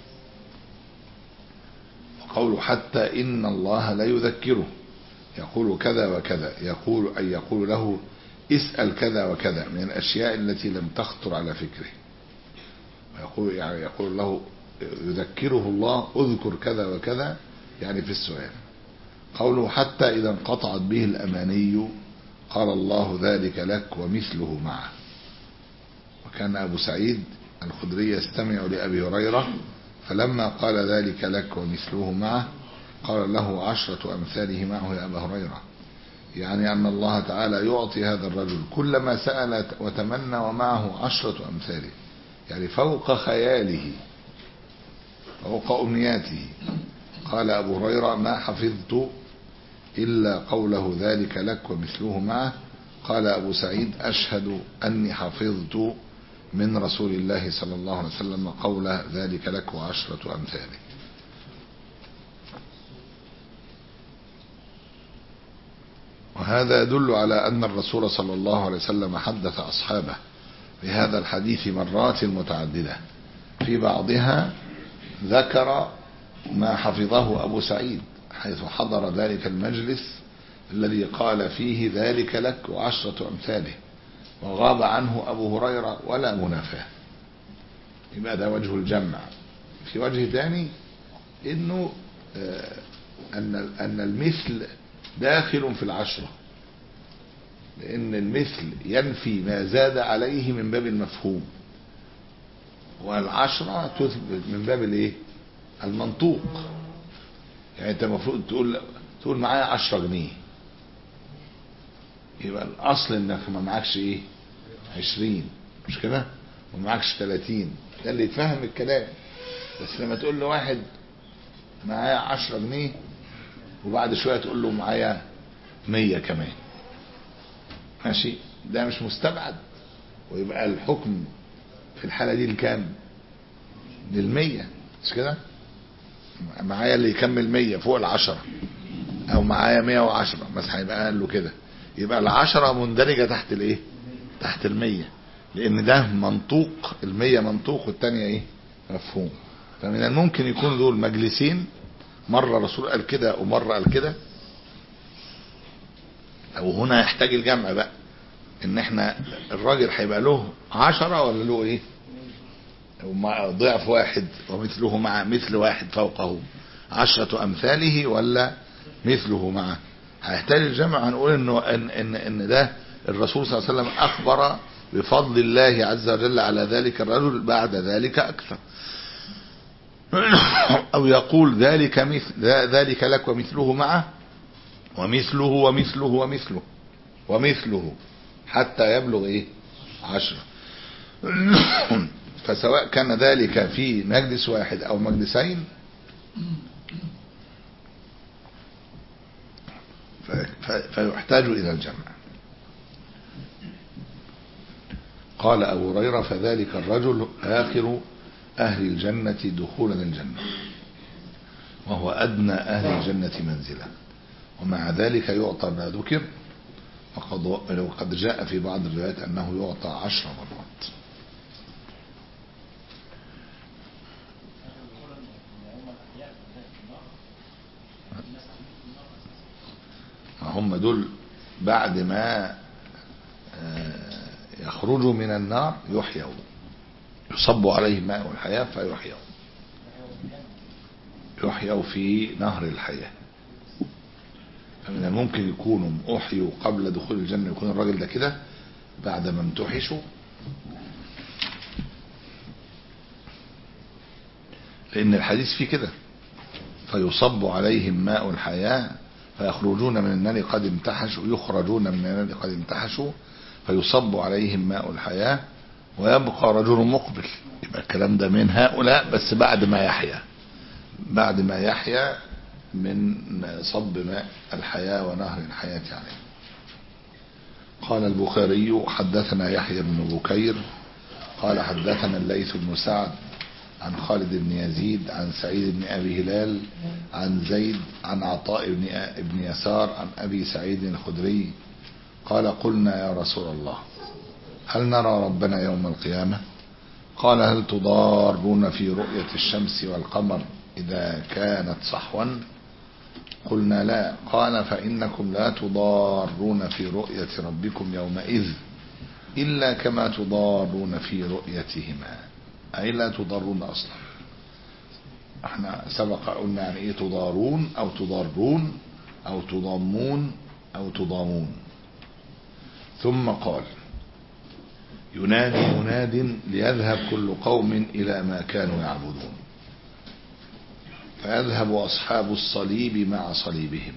وقوله حتى إن الله لا يذكره يقول كذا وكذا، يقول أي يقول له اسأل كذا وكذا من الأشياء التي لم تخطر على فكره، ويقول يعني يقول له يذكره الله اذكر كذا وكذا يعني في السؤال. قوله حتى إذا انقطعت به الأماني قال الله ذلك لك ومثله معه. وكان أبو سعيد الخدري يستمع لأبي هريرة، فلما قال ذلك لك ومثله معه قال له عشرة أمثاله معه يا أبا هريرة، يعني أن الله تعالى يعطي هذا الرجل كل ما سأل وتمنى ومعه عشرة أمثاله، يعني فوق خياله فوق أمنياته. قال أبو هريرة ما حفظت إلا قوله ذلك لك ومثله معه. قال أبو سعيد أشهد أني حفظت من رسول الله صلى الله عليه وسلم قول ذلك لك وعشرة أمثاله. وهذا يدل على أن الرسول صلى الله عليه وسلم حدث أصحابه بهذا الحديث مرات متعددة، في بعضها ذكر ما حفظه أبو سعيد حيث حضر ذلك المجلس الذي قال فيه ذلك لك وعشرة أمثاله، وغاب عنه أبو هريرة ولا منافاه، يبقى ده وجه الجمع. في وجه ثاني إنه أن أن المثل داخل في العشرة، لأن المثل ينفي ما زاد عليه من باب المفهوم، والعشرة تثبت من باب الايه المنطوق. يعني انت المفروض تقول تقول معايا عشرة جنيه، يبقى الاصل انك ما معكش ايه عشرين، مش كده؟ وما معكش تلاتين، ده اللي يتفهم الكلام. بس لما تقول له واحد معايا عشرة جنيه وبعد شوية تقول له معايا مية كمان، ماشي، ده مش مستبعد، ويبقى الحكم في الحالة دي الكام؟ للمية، مش كده؟ معايا اللي يكمل مية فوق العشرة، او معايا مية وعشرة بس هيبقى قال له كده، يبقى العشرة مندرجة تحت الايه؟ تحت المية، لان ده منطوق، المية منطوق والتانية ايه؟ مفهوم. فمن الممكن يكون دول مجلسين، مرة الرسول قال كده ومرة قال كده، او هنا يحتاج الجمع بقى، ان احنا الراجل هيبقى له عشرة ولا له ايه؟ ضعف واحد ومثله مع مثل واحد فوقه عشرة امثاله، ولا مثله معه. هيحتاج الجمع، هنقول انه ان ان ان ده الرسول صلى الله عليه وسلم اخبر بفضل الله عز وجل على ذلك الرجل، بعد ذلك اكثر، او يقول ذلك مثل ذلك لك ومثله معه ومثله ومثله ومثله ومثله حتى يبلغ ايه؟ عشرة. فسواء كان ذلك في مجلس واحد او مجلسين فيحتاج الى الجمع. قال ابو هريرة فذلك الرجل اخر اهل الجنة دخولا الجنة، وهو ادنى اهل الجنة منزلا، ومع ذلك يعطى ما ذكر، وقد جاء في بعض الروايات انه يعطى عشر مرات. هم دول بعد ما يخرجوا من النار يحيوا، يصب عليهم ماء الحياة فيحيوا، يحيوا في نهر الحياة. فمن الممكن يكونوا احيوا قبل دخول الجنة، يكون الراجل ده كده بعد ما امتحشوا، لان الحديث فيه كده فيصب عليهم ماء الحياة فيخرجون من النار قد امتحشوا، يخرجون من النار قد امتحشوا فيصب عليهم ماء الحياة ويبقى رجل مقبل. يبقى الكلام ده من هؤلاء بس بعد ما يحيا، بعد ما يحيا من صب ماء الحياة ونهر الحياة عليه. قال البخاري حدثنا يحيى بن بكير قال حدثنا الليث بن سعد عن خالد بن يزيد عن سعيد بن أبي هلال عن زيد عن عطاء بن يسار عن أبي سعيد الخدري قال قلنا يا رسول الله هل نرى ربنا يوم القيامة؟ قال هل تضارون في رؤية الشمس والقمر إذا كانت صحوا؟ قلنا لا. قال فإنكم لا تضارون في رؤية ربكم يومئذ إلا كما تضارون في رؤيتهما، أي لا تضارون أصلا. احنا سبق قلنا يعني ايه تضارون أو تضارون أو تضامون أو تضامون. ثم قال ينادي مناد ليذهب كل قوم إلى ما كانوا يعبدون، فيذهب أصحاب الصليب مع صليبهم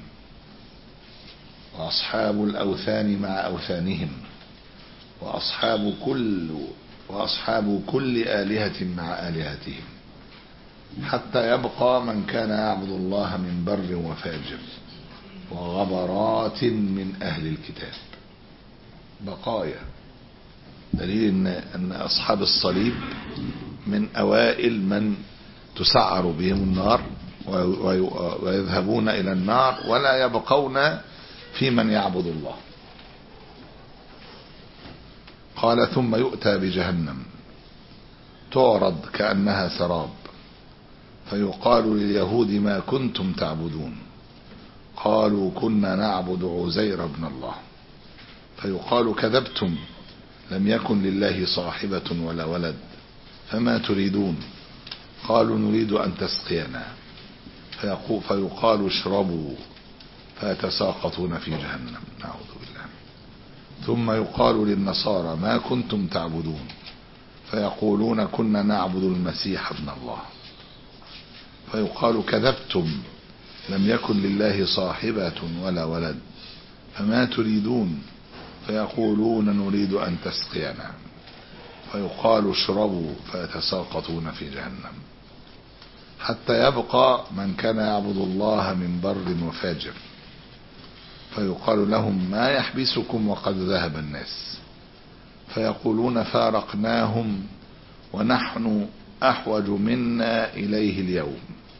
وأصحاب الأوثان مع أوثانهم وأصحاب كل وأصحاب كل آلهة مع آلهتهم، حتى يبقى من كان يعبد الله من بر وفاجر وغبرات من أهل الكتاب. بقايا دليل إن, أن أصحاب الصليب من أوائل من تسعر بهم النار ويذهبون إلى النار ولا يبقون في من يعبد الله. قال ثم يؤتى بجهنم تعرض كأنها سراب فيقال لليهود ما كنتم تعبدون؟ قالوا كنا نعبد عزير بن الله. فيقال كذبتم، لم يكن لله صاحبة ولا ولد، فما تريدون؟ قالوا نريد أن تسقينا. فيقال اشربوا فيتساقطون في جهنم، نعوذ بالله. ثم يقال للنصارى ما كنتم تعبدون؟ فيقولون كنا نعبد المسيح ابن الله. فيقال كذبتم، لم يكن لله صاحبة ولا ولد، فما تريدون؟ فيقولون نريد أن تسقينا. فيقال اشربوا فيتساقطون في جهنم، حتى يبقى من كان يعبد الله من بر وفاجر. فيقال لهم ما يحبسكم وقد ذهب الناس؟ فيقولون فارقناهم ونحن أحوج منا إليه اليوم.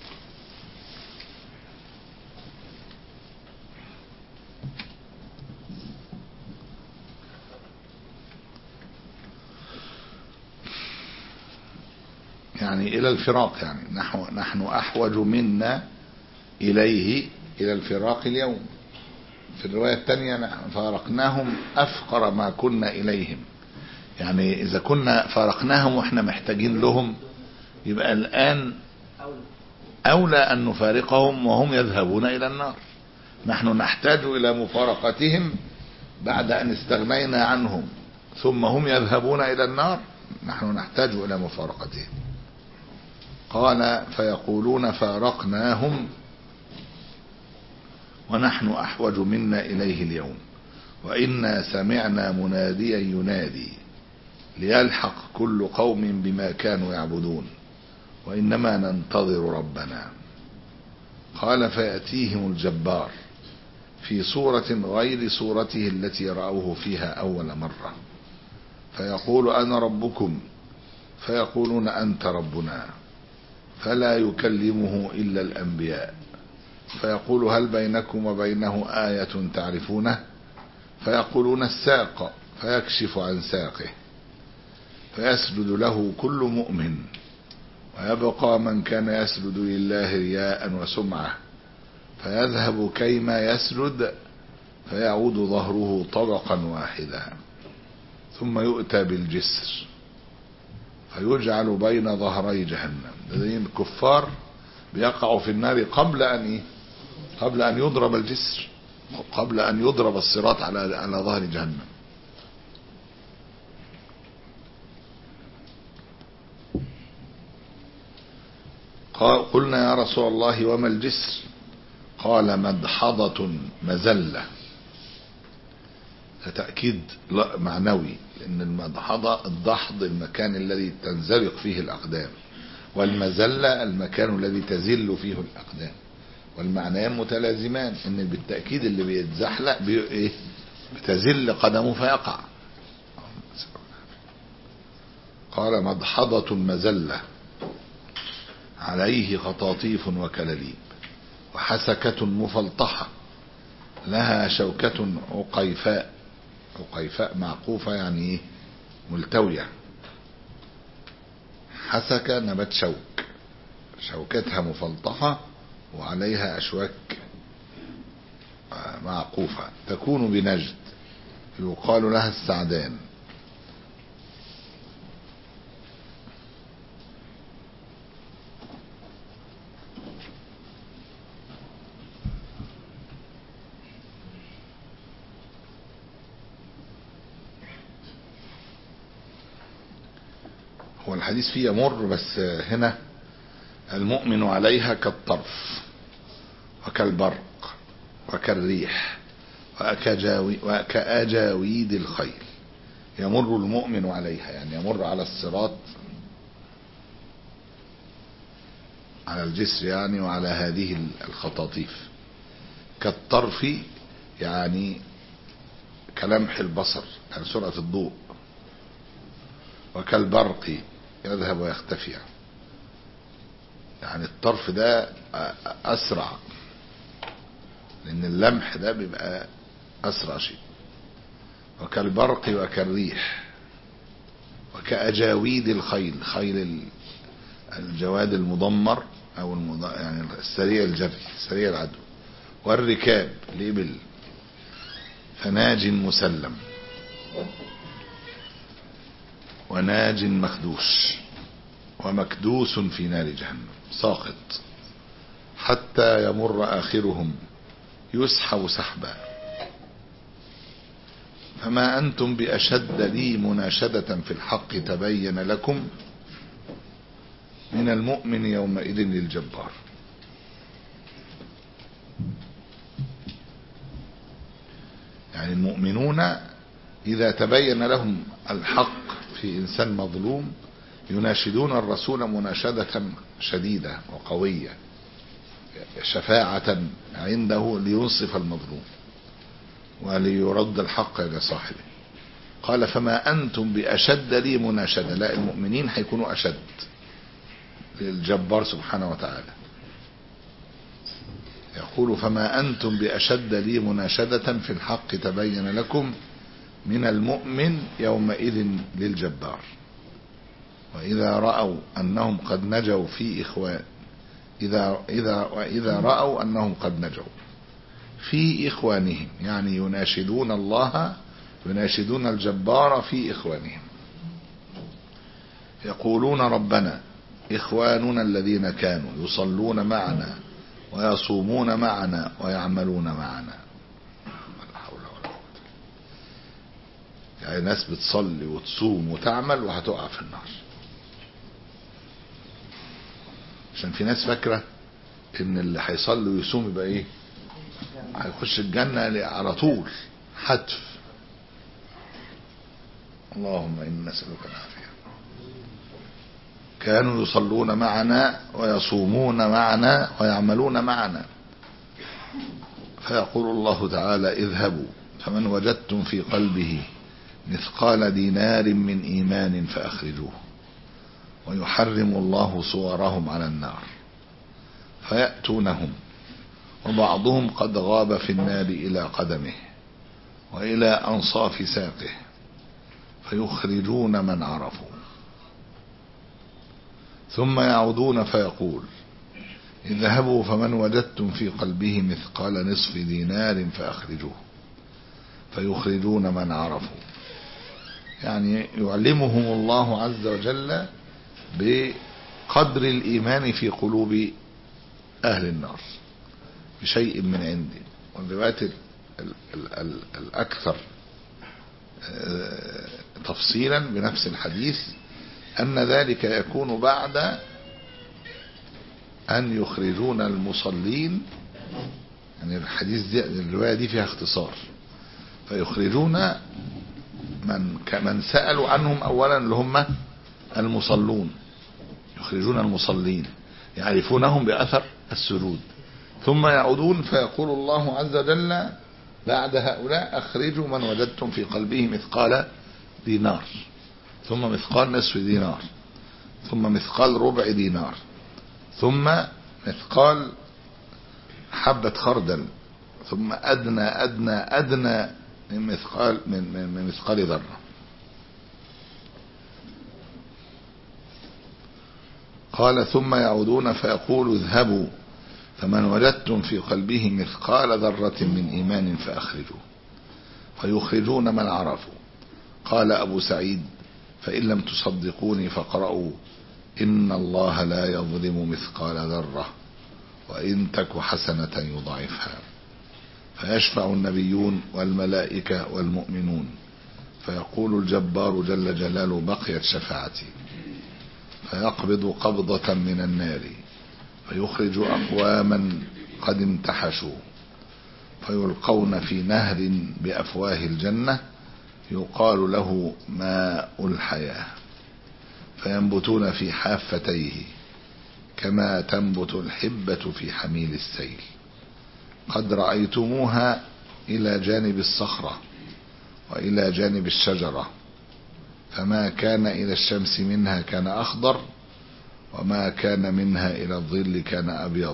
يعني إلى الفراق، يعني نحن, نحن أحوج منا إليه إلى الفراق اليوم. في الرواية الثانية نحن فارقناهم أفقر ما كنا إليهم، يعني إذا كنا فارقناهم وإحنا محتاجين لهم يبقى الآن أولى أن نفارقهم وهم يذهبون إلى النار. نحن نحتاج إلى مفارقتهم بعد أن استغنينا عنهم ثم هم يذهبون إلى النار، نحن نحتاج إلى مفارقتهم. قال فيقولون فارقناهم ونحن أحوج منا إليه اليوم وإنا سمعنا مناديا ينادي ليلحق كل قوم بما كانوا يعبدون وإنما ننتظر ربنا. قال فيأتيهم الجبار في صورة غير صورته التي رأوه فيها أول مرة فيقول أنا ربكم، فيقولون أنت ربنا، فلا يكلمه إلا الأنبياء. فيقول هل بينكم وبينه آية تعرفونه؟ فيقولون الساق، فيكشف عن ساقه فيسجد له كل مؤمن ويبقى من كان يسجد لله رياء وسمعة فيذهب كيما يسجد فيعود ظهره طبقا واحدا ثم يؤتى بالجسر فيجعل بين ظهري جهنم. لذين الكفار بيقعوا في النار قبل أن قبل أن يضرب الجسر، قبل أن يضرب الصراط على على ظهر جهنم. قلنا يا رسول الله وما الجسر؟ قال مدحضة مزلة تأكيد معنوي، لأن المدحضة الدحض المكان الذي تنزلق فيه الأقدام، والمزلة المكان الذي تزل فيه الأقدام، والمعنيان متلازمان، ان بالتأكيد اللي بيتزحلق بي ايه بتزل قدمه فيقع. قال مدحضة مزلة عليه خطاطيف وكلاليب وحسكة مفلطحة لها شوكة عقيفاء. عقيفاء معقوفة يعني ايه ملتوية. حسكة نبات شوك، شوكتها مفلطحة وعليها أشواك معقوفة، تكون بنجد يقال لها السعدان. هو الحديث فيه يمر، بس هنا المؤمن عليها كالطرف وكالبرق وكالريح وكأجاويد الخيل. يمر المؤمن عليها يعني يمر على الصراط، على الجسر يعني، وعلى هذه الخطاطيف. كالطرف يعني كلمح البصر، يعني سرعة الضوء. وكالبرق يذهب ويختفي، يعني الطرف ده أسرع، لأن اللمح ده بيبقى أسرع شيء. وكالبرق وكالريح وكأجاويد الخيل، خيل الجواد المضمر أو المض... يعني السريع الجري، سريع العدو. والركاب الإبل. فناج مسلم وناج مخدوش ومكدوس في نار جهنم ساقط حتى يمر آخرهم يسحب سحبا. فما أنتم بأشد لي مناشدة في الحق تبين لكم من المؤمن يومئذ للجبار. يعني المؤمنون إذا تبين لهم الحق في إنسان مظلوم يناشدون الرسول مناشدة شديدة وقوية، شفاعة عنده لينصف المظلوم وليرد الحق إلى صاحبه. قال فما أنتم بأشد لي مناشدة، لا المؤمنين هيكونوا أشد للجبار سبحانه وتعالى. يقول فما أنتم بأشد لي مناشدة في الحق تبين لكم من المؤمن يومئذ للجبار. وإذا رأوا أنهم قد نجوا في إخوان إذا إذا وإذا رأوا أنهم قد نجوا في إخوانهم، يعني يناشدون الله، يناشدون الجبار في إخوانهم. يقولون ربنا إخواننا الذين كانوا يصلون معنا ويصومون معنا ويعملون معنا. لا حول ولا قوة. يعني ناس بتصلي وتصوم وتعمل وهتقع في النار، عشان في ناس فاكرة ان اللي هيصلي ويصوم يبقى ايه هيخش الجنة على طول حتف. اللهم إنا نسألك العافية. كانوا يصلون معنا ويصومون معنا ويعملون معنا. فيقول الله تعالى اذهبوا فمن وجدتم في قلبه مثقال دينار من إيمان فأخرجوه. ويحرم الله صورهم على النار فيأتونهم وبعضهم قد غاب في النار إلى قدمه وإلى أنصاف ساقه فيخرجون من عرفوا، ثم يعودون فيقول اذهبوا فمن وجدتم في قلبه مثقال نصف دينار فأخرجوه فيخرجون من عرفوا. يعني يعلمهم الله عز وجل بقدر الإيمان في قلوب أهل النار بشيء من عنده. والروايات الأكثر تفصيلا بنفس الحديث أن ذلك يكون بعد أن يخرجون المصلين. يعني الحديث دي الرواية دي فيها اختصار، فيخرجون من كمن سألوا عنهم أولا اللي هم المصلون، يخرجون المصلين يعرفونهم بأثر السجود، ثم يعودون فيقول الله عز وجل بعد هؤلاء أخرجوا من وجدتم في قلبه مثقال دينار، ثم مثقال نصف دينار، ثم مثقال ربع دينار، ثم مثقال حبة خردل، ثم أدنى أدنى أدنى من مثقال من, من, من مثقال ذرة. قال ثم يعودون فيقول اذهبوا فمن وجدتم في قلبه مثقال ذرة من إيمان فأخرجوا، فيخرجون من عرفوا. قال أبو سعيد فإن لم تصدقوني فاقرأوا إن الله لا يظلم مثقال ذرة وإن تك حسنة يضاعفها. فيشفع النبيون والملائكة والمؤمنون، فيقول الجبار جل جلاله بقيت شفاعتي، فيقبض قبضة من النار فيخرج أقواما قد انتحشوا فيلقون في نهر بأفواه الجنة يقال له ماء الحياة، فينبتون في حافتيه كما تنبت الحبة في حميل السيل. قد رأيتموها إلى جانب الصخرة وإلى جانب الشجرة، فما كان إلى الشمس منها كان أخضر وما كان منها إلى الظل كان أبيض،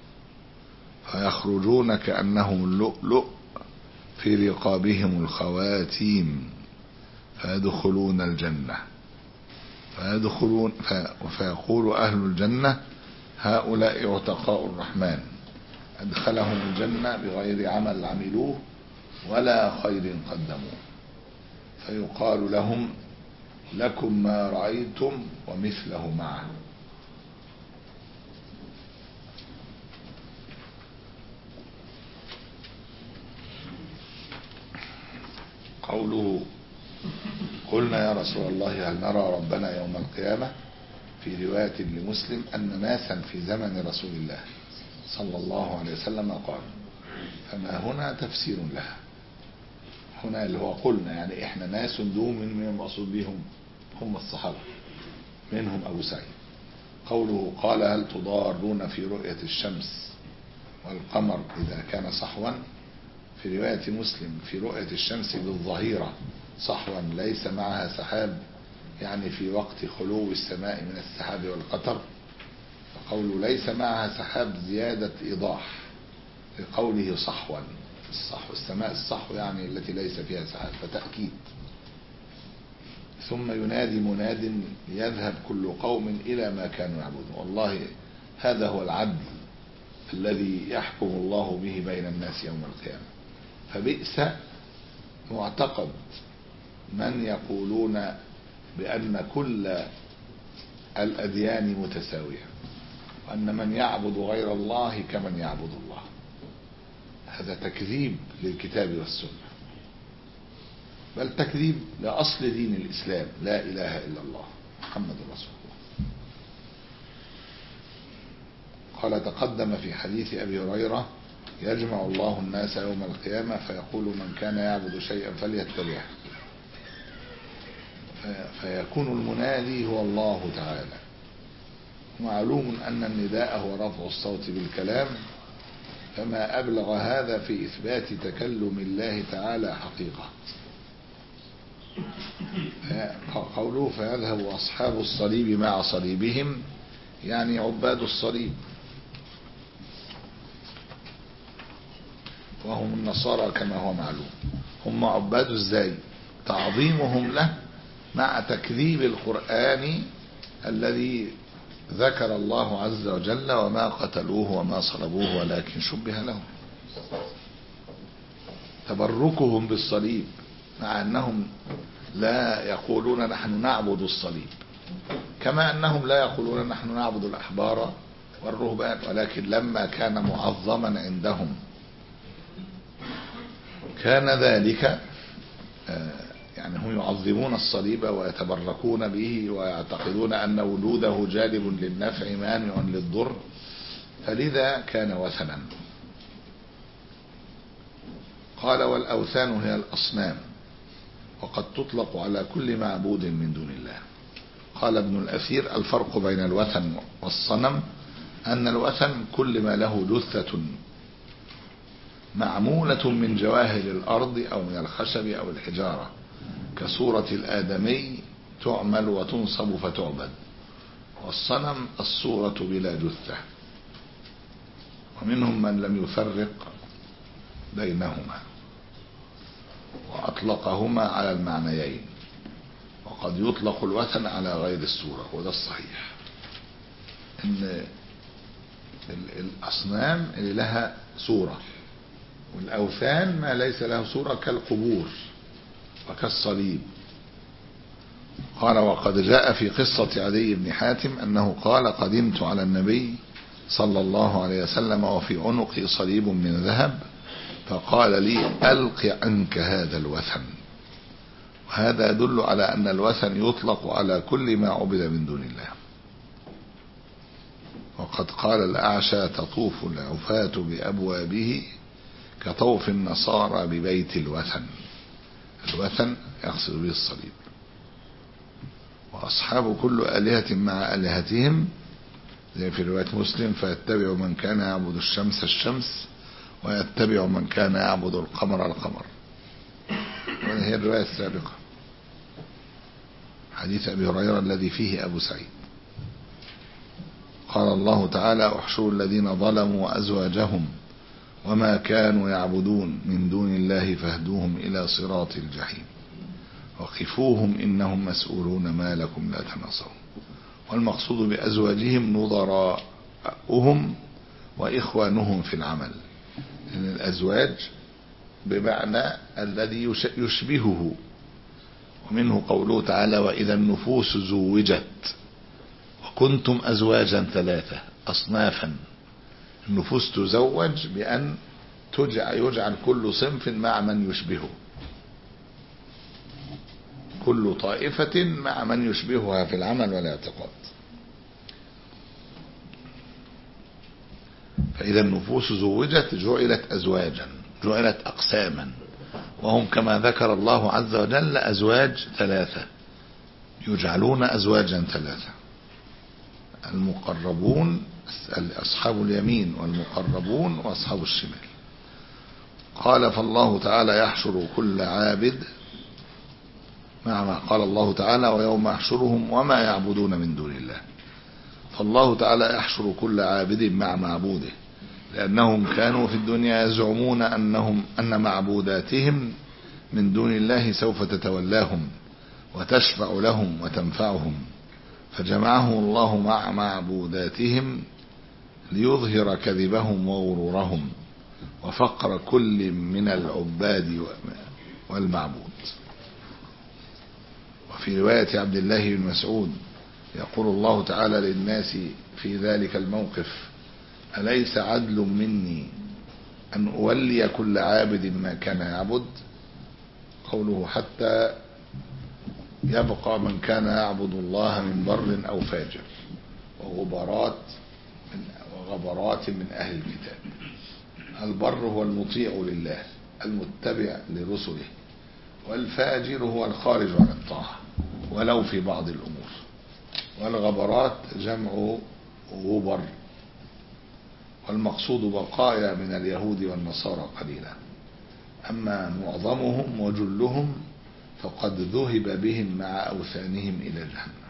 فيخرجون كأنهم اللؤلؤ في رقابهم الخواتيم فيدخلون الجنة فيدخلون فيقول أهل الجنة هؤلاء عتقاء الرحمن أدخلهم الجنة بغير عمل عملوه ولا خير قدموه، فيقال لهم لكم ما رأيتم ومثله معه. قوله قلنا يا رسول الله هل نرى ربنا يوم القيامة؟ في رواية لمسلم أن ناسا في زمن رسول الله صلى الله عليه وسلم قال، فما هنا تفسير لها، هنا اللي هو قلنا يعني احنا ناس دوم من المقصود بهم هم الصحابة منهم أبو سعيد. قوله قال هل تضارون في رؤية الشمس والقمر إذا كان صحوا؟ في رواية مسلم في رؤية الشمس بالظهيرة صحوا ليس معها سحاب، يعني في وقت خلو السماء من السحاب والقطر. فقوله ليس معها سحاب زيادة إيضاح لقوله صحوا، الصحو السماء الصحو يعني التي ليس فيها سحاب فتأكيد. ثم ينادي مناد ليذهب كل قوم إلى ما كانوا يعبدون. والله هذا هو العدل الذي يحكم الله به بين الناس يوم القيامة. فبئس معتقد من يقولون بأن كل الأديان متساوية وأن من يعبد غير الله كمن يعبد الله. هذا تكذيب للكتاب والسنة، بل تكذيب لأصل دين الإسلام، لا إله إلا الله محمد رسول الله. قال تقدم في حديث أبي هريرة يجمع الله الناس يوم القيامة فيقول من كان يعبد شيئا فليتبعه، فيكون المنادي هو الله تعالى. معلوم أن النداء هو رفع الصوت بالكلام، فما أبلغ هذا في إثبات تكلم الله تعالى حقيقة. قوله فيذهب أصحاب الصليب مع صليبهم يعني عباد الصليب، وهم النصارى كما هو معلوم. هم عباد ازاي؟ تعظيمهم له مع تكذيب القرآن الذي ذكر الله عز وجل وما قتلوه وما صلبوه ولكن شبه لهم. تبركهم بالصليب مع أنهم لا يقولون نحن نعبد الصليب، كما أنهم لا يقولون نحن نعبد الأحبار والرهبان، ولكن لما كان معظما عندهم كان ذلك يعني هم يعظمون الصليب ويتبركون به ويعتقدون أن وجوده جالب للنفع مانع للضر، فلذا كان وثنا. قال والأوثان هي الأصنام، وقد تطلق على كل معبود من دون الله. قال ابن الأثير الفرق بين الوثن والصنم أن الوثن كل ما له جثة معمولة من جواهر الأرض أو من الخشب أو الحجارة كصورة الآدمي تعمل وتنصب فتعبد، والصنم الصورة بلا جثة. ومنهم من لم يفرق بينهما وأطلقهما على المعنيين، وقد يطلق الوثن على غير الصورة، وده الصحيح إن الأصنام اللي لها صورة، والأوثان ما ليس له صورة كالقبور وكالصليب. قال وقد جاء في قصة عدي بن حاتم أنه قال قدمت على النبي صلى الله عليه وسلم وفي عنقي صليب من ذهب، فقال لي ألق عنك هذا الوثن. وهذا يدل على أن الوثن يطلق على كل ما عبد من دون الله. وقد قال الأعشى تطوف العفاة بأبوابه كطوف النصارى ببيت الوثن. الوثن يقصد به الصليب. وأصحاب كل آلهة مع آلهتهم زي في رواية مسلم فيتبع من كان يعبد الشمس الشمس ويتبع من كان يعبد القمر القمر. وهي الرواية السابقة حديث أبي هريرة الذي فيه أبو سعيد. قال الله تعالى احشروا الذين ظلموا وأزواجهم وما كانوا يعبدون من دون الله فاهدوهم إلى صراط الجحيم وقفوهم إنهم مسؤولون ما لكم لا تناصرون. والمقصود بأزواجهم نظراؤهم وإخوانهم في العمل، لأن الأزواج بمعنى الذي يشبهه. ومنه قوله تعالى وإذا النفوس زوجت وكنتم أزواجا ثلاثة أصنافا. النفوس تزوج بأن يجعل كل صنف مع من يشبهه، كل طائفة مع من يشبهها في العمل والاعتقاد. فإذا النفوس زوجت جعلت أزواجا، جعلت أقساما، وهم كما ذكر الله عز وجل أزواج ثلاثة، يجعلون أزواجا ثلاثة: المقربون أصحاب اليمين والمقربون وأصحاب الشمال. قال فالله تعالى يحشر كل عابد مع ما قال الله تعالى ويوم يحشرهم وما يعبدون من دون الله. فالله تعالى يحشر كل عابد مع معبوده، لأنهم كانوا في الدنيا يزعمون أنهم أن معبوداتهم من دون الله سوف تتولاهم وتشفع لهم وتنفعهم، فجمعهم الله مع معبوداتهم ليظهر كذبهم وغرورهم وفقر كل من العباد والمعبود. وفي رواية عبد الله بن مسعود يقول الله تعالى للناس في ذلك الموقف أليس عدل مني أن أولي كل عابد ما كان يعبد؟ قوله حتى يبقى من كان يعبد الله من بر أو فاجر وغبرات من وغبرات من أهل الكتاب. البر هو المطيع لله المتبع لرسله، والفاجر هو الخارج عن الطاعة ولو في بعض الأمور. والغبرات جمع غبر، والمقصود بقايا من اليهود والنصارى قليلا، أما معظمهم وجلهم فقد ذهب بهم مع أوثانهم إلى جهنم.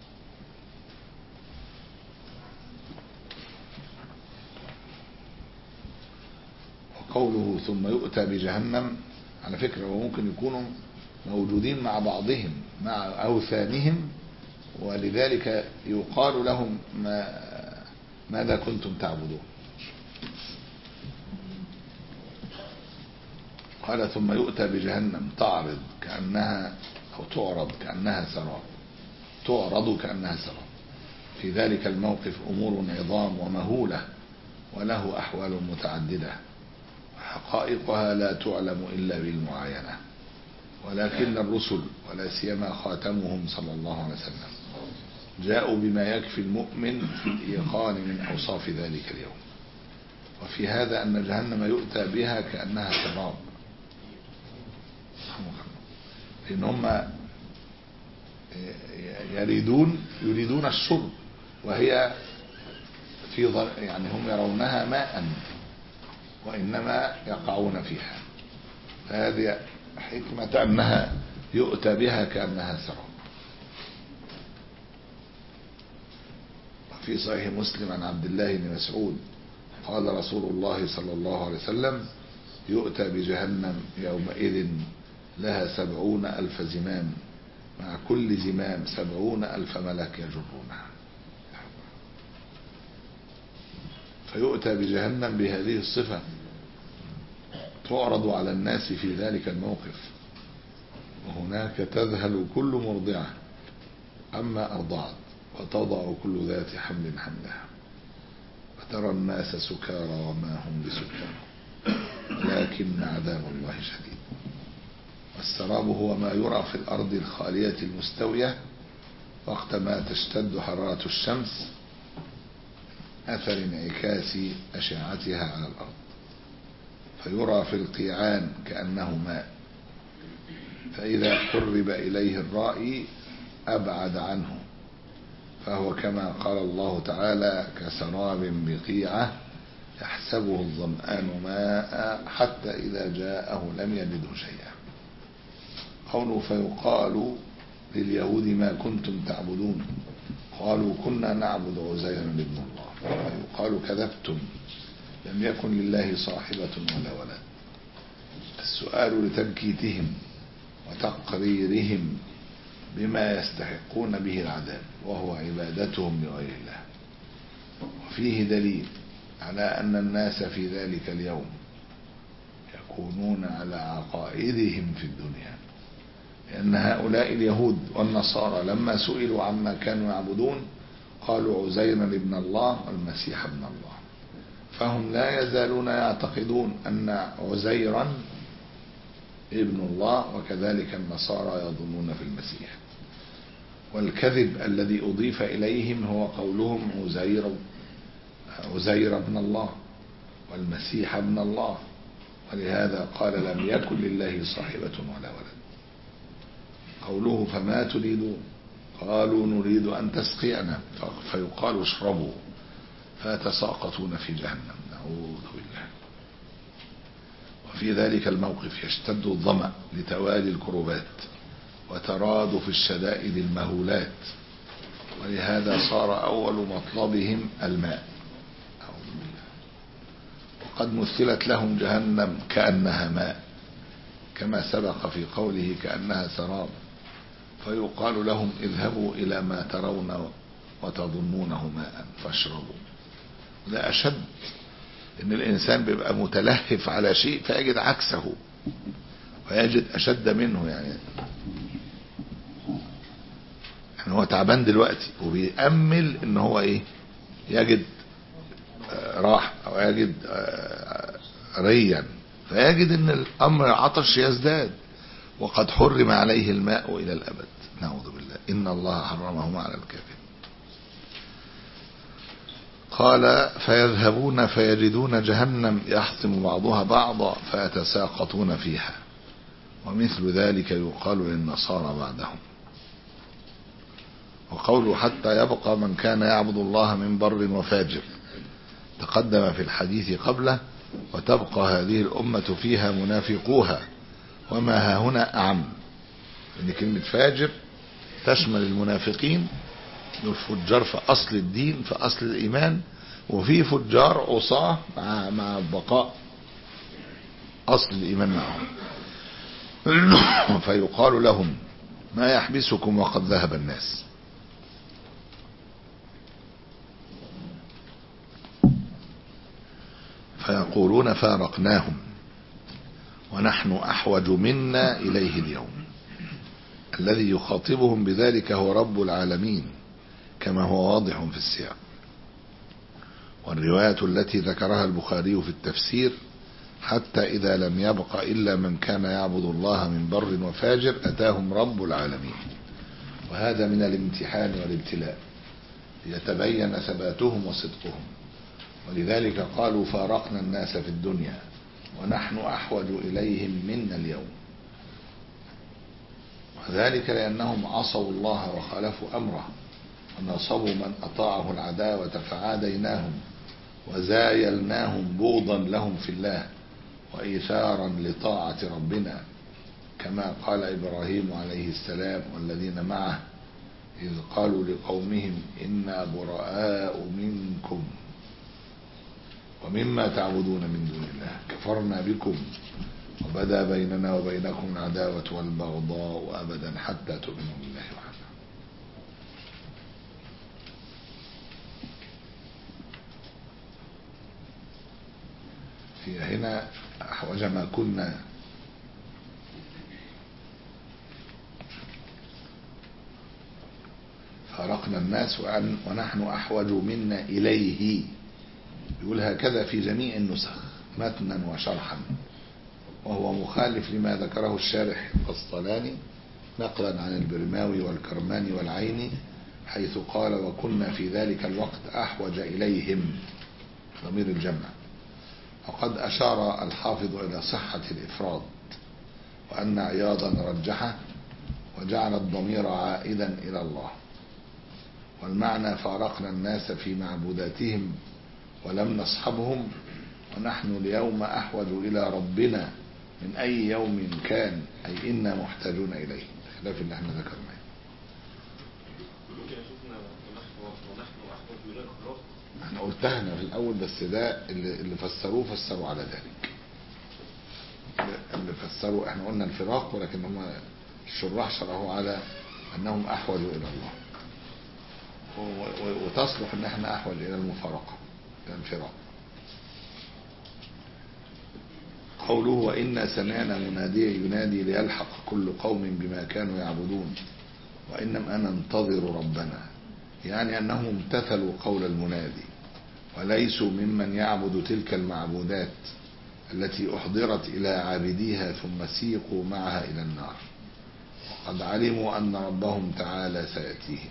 وقوله ثم يؤتى بجهنم على فكرة وممكن يكونوا موجودين مع بعضهم مع أوثانهم، ولذلك يقال لهم ما ماذا كنتم تعبدون. قال ثم يؤتى بجهنم تعرض كأنها أو تعرض كأنها سراب، تعرض كأنها سراب. في ذلك الموقف أمور عظام ومهولة وله أحوال متعددة، حقائقها لا تعلم إلا بالمعاينة، ولكن الرسل ولا سيما خاتمهم صلى الله عليه وسلم جاءوا بما يكفي المؤمن في الإيقان من أوصاف ذلك اليوم. وفي هذا أن جهنم يؤتى بها كأنها سراب، لأن هم يريدون يريدون الشرب، وهي في ظل يعني هم يرونها ماء وإنما يقعون فيها. هذه حكمة أنها يؤتى بها كأنها سراب. في صحيح مسلم عن عبد الله بن مسعود قال رسول الله صلى الله عليه وسلم: يؤتى بجهنم يومئذ لها سبعون ألف زمام، مع كل زمام سبعون ألف ملك يجرونها. فيؤتى بجهنم بهذه الصفة، تعرض على الناس في ذلك الموقف، وهناك تذهل كل مرضعة عما أرضعت، وتضع كل ذات حمل حملها، وترى الناس سكارى وما هم بسكارى لكن عذاب الله شديد. والسراب هو ما يرى في الأرض الخالية المستوية وقت ما تشتد حرارة الشمس أثر انعكاس أشعتها على الأرض، فيرى في القيعان كأنه ماء، فإذا قرب إليه الرائي أبعد عنه، فهو كما قال الله تعالى: كسراب بقيعة يحسبه الظمآن ماء حتى إذا جاءه لم يجده شيئا. قوله: فيقال لليهود ما كنتم تعبدون، قالوا كنا نعبد عزيرا ابن الله. فيقال: كذبتم، لم يكن لله صاحبة ولا ولد. السؤال لتبكيتهم وتقريرهم بما يستحقون به العذاب، وهو عبادتهم لغير الله. وفيه دليل على أن الناس في ذلك اليوم يكونون على عقائدهم في الدنيا، لأن هؤلاء اليهود والنصارى لما سئلوا عما كانوا يعبدون قالوا عزيرا ابن الله والمسيح ابن الله، فهم لا يزالون يعتقدون أن عزيرا ابن الله، وكذلك النصارى يظنون في المسيح. والكذب الذي أضيف إليهم هو قولهم عزير عزير ابن الله والمسيح ابن الله، ولهذا قال: لم يكن لله صاحبة ولا ولد. قوله: فما تريدون؟ قالوا: نريد أن تسقينا. فيقال: اشربوا، فيتساقطون في جهنم، نعوذ بالله. وفي ذلك الموقف يشتد الظمأ لتوالي الكربات وترادف الشدائد المهولات، ولهذا صار أول مطلبهم الماء. وقد مثلت لهم جهنم كأنها ماء، كما سبق في قوله: كأنها سراب. فيقال لهم: اذهبوا إلى ما ترون وتظنونه ماء فاشربوا. لا أشد إن الإنسان بيبقى متلهف على شيء فيجد عكسه ويجد أشد منه. يعني يعني هو تعبان دلوقتي وبيأمل إن هو إيه يجد راح أو يجد ريا، فيجد إن الأمر عطش يزداد، وقد حرم عليه الماء إلى الأبد، نعوذ بالله. إن الله حرمهما على الكافرين. قال: فيذهبون فيجدون جهنم يحطم بعضها بعضا فيتساقطون فيها، ومثل ذلك يقال للنصارى بعدهم. وقوله: حتى يبقى من كان يعبد الله من بر وفاجر، تقدم في الحديث قبله: وتبقى هذه الأمة فيها منافقوها، وما ها هنا أعم، لأن كلمة فاجر تشمل المنافقين، الفجار في أصل الدين في أصل الإيمان، وفي فجار عصاة مع مع بقاء أصل الإيمان معهم. فيقال لهم: ما يحبسكم وقد ذهب الناس؟ فيقولون: فارقناهم ونحن أحوج منا إليه اليوم. الذي يخاطبهم بذلك هو رب العالمين، كما هو واضح في السياق. والرواية التي ذكرها البخاري في التفسير: حتى إذا لم يبق إلا من كان يعبد الله من بر وفاجر أتاهم رب العالمين. وهذا من الامتحان والابتلاء ليتبين ثباتهم وصدقهم، ولذلك قالوا: فارقنا الناس في الدنيا ونحن أحوج إليهم منا اليوم. وذلك لأنهم عصوا الله وخالفوا أمره ونصبوا من أطاعه العداوة فعاديناهم وزايلناهم بغضا لهم في الله وإيثارا لطاعة ربنا، كما قال إبراهيم عليه السلام والذين معه إذ قالوا لقومهم إنا براء منكم ومما تعبدون من دون الله كفرنا بكم وبدا بيننا وبينكم العداوة والبغضاء أبدا حتى تؤمنوا بالله وحده. في هنا أحوج ما كنا فارقنا الناس ونحن أحوج منا إليه، يقول هكذا في جميع النسخ متنا وشرحا، وهو مخالف لما ذكره الشارح القسطلاني نقلا عن البرماوي والكرماني والعيني حيث قال وكنا في ذلك الوقت أحوج إليهم ضمير الجمع. وقد أشار الحافظ إلى صحة الإفراد وأن عياضا رجحه وجعل الضمير عائدا إلى الله، والمعنى فارقنا الناس في معبوداتهم ولم نصحبهم ونحن اليوم أحوج إلى ربنا من أي يوم كان، أي إنا محتاجون إليه، خلاف اللي احنا ذكرناه. احنا قلتها في الأول بس ده اللي, اللي فسروه فسروا على ذلك، اللي فسروا احنا قلنا الفراق ولكن هم الشراح شرحوا على أنهم أحوج إلى الله، وتصلح ان احنا أحوج إلى المفارقة الانفراق. قوله وإنا سمعنا مناديا ينادي ليلحق كل قوم بما كانوا يعبدون وإنما ننتظر ربنا، يعني أنهم امتثلوا قول المنادي وليسوا ممن يعبد تلك المعبودات التي أحضرت إلى عابديها ثم سيقوا معها إلى النار، وقد علموا أن ربهم تعالى سيأتيهم.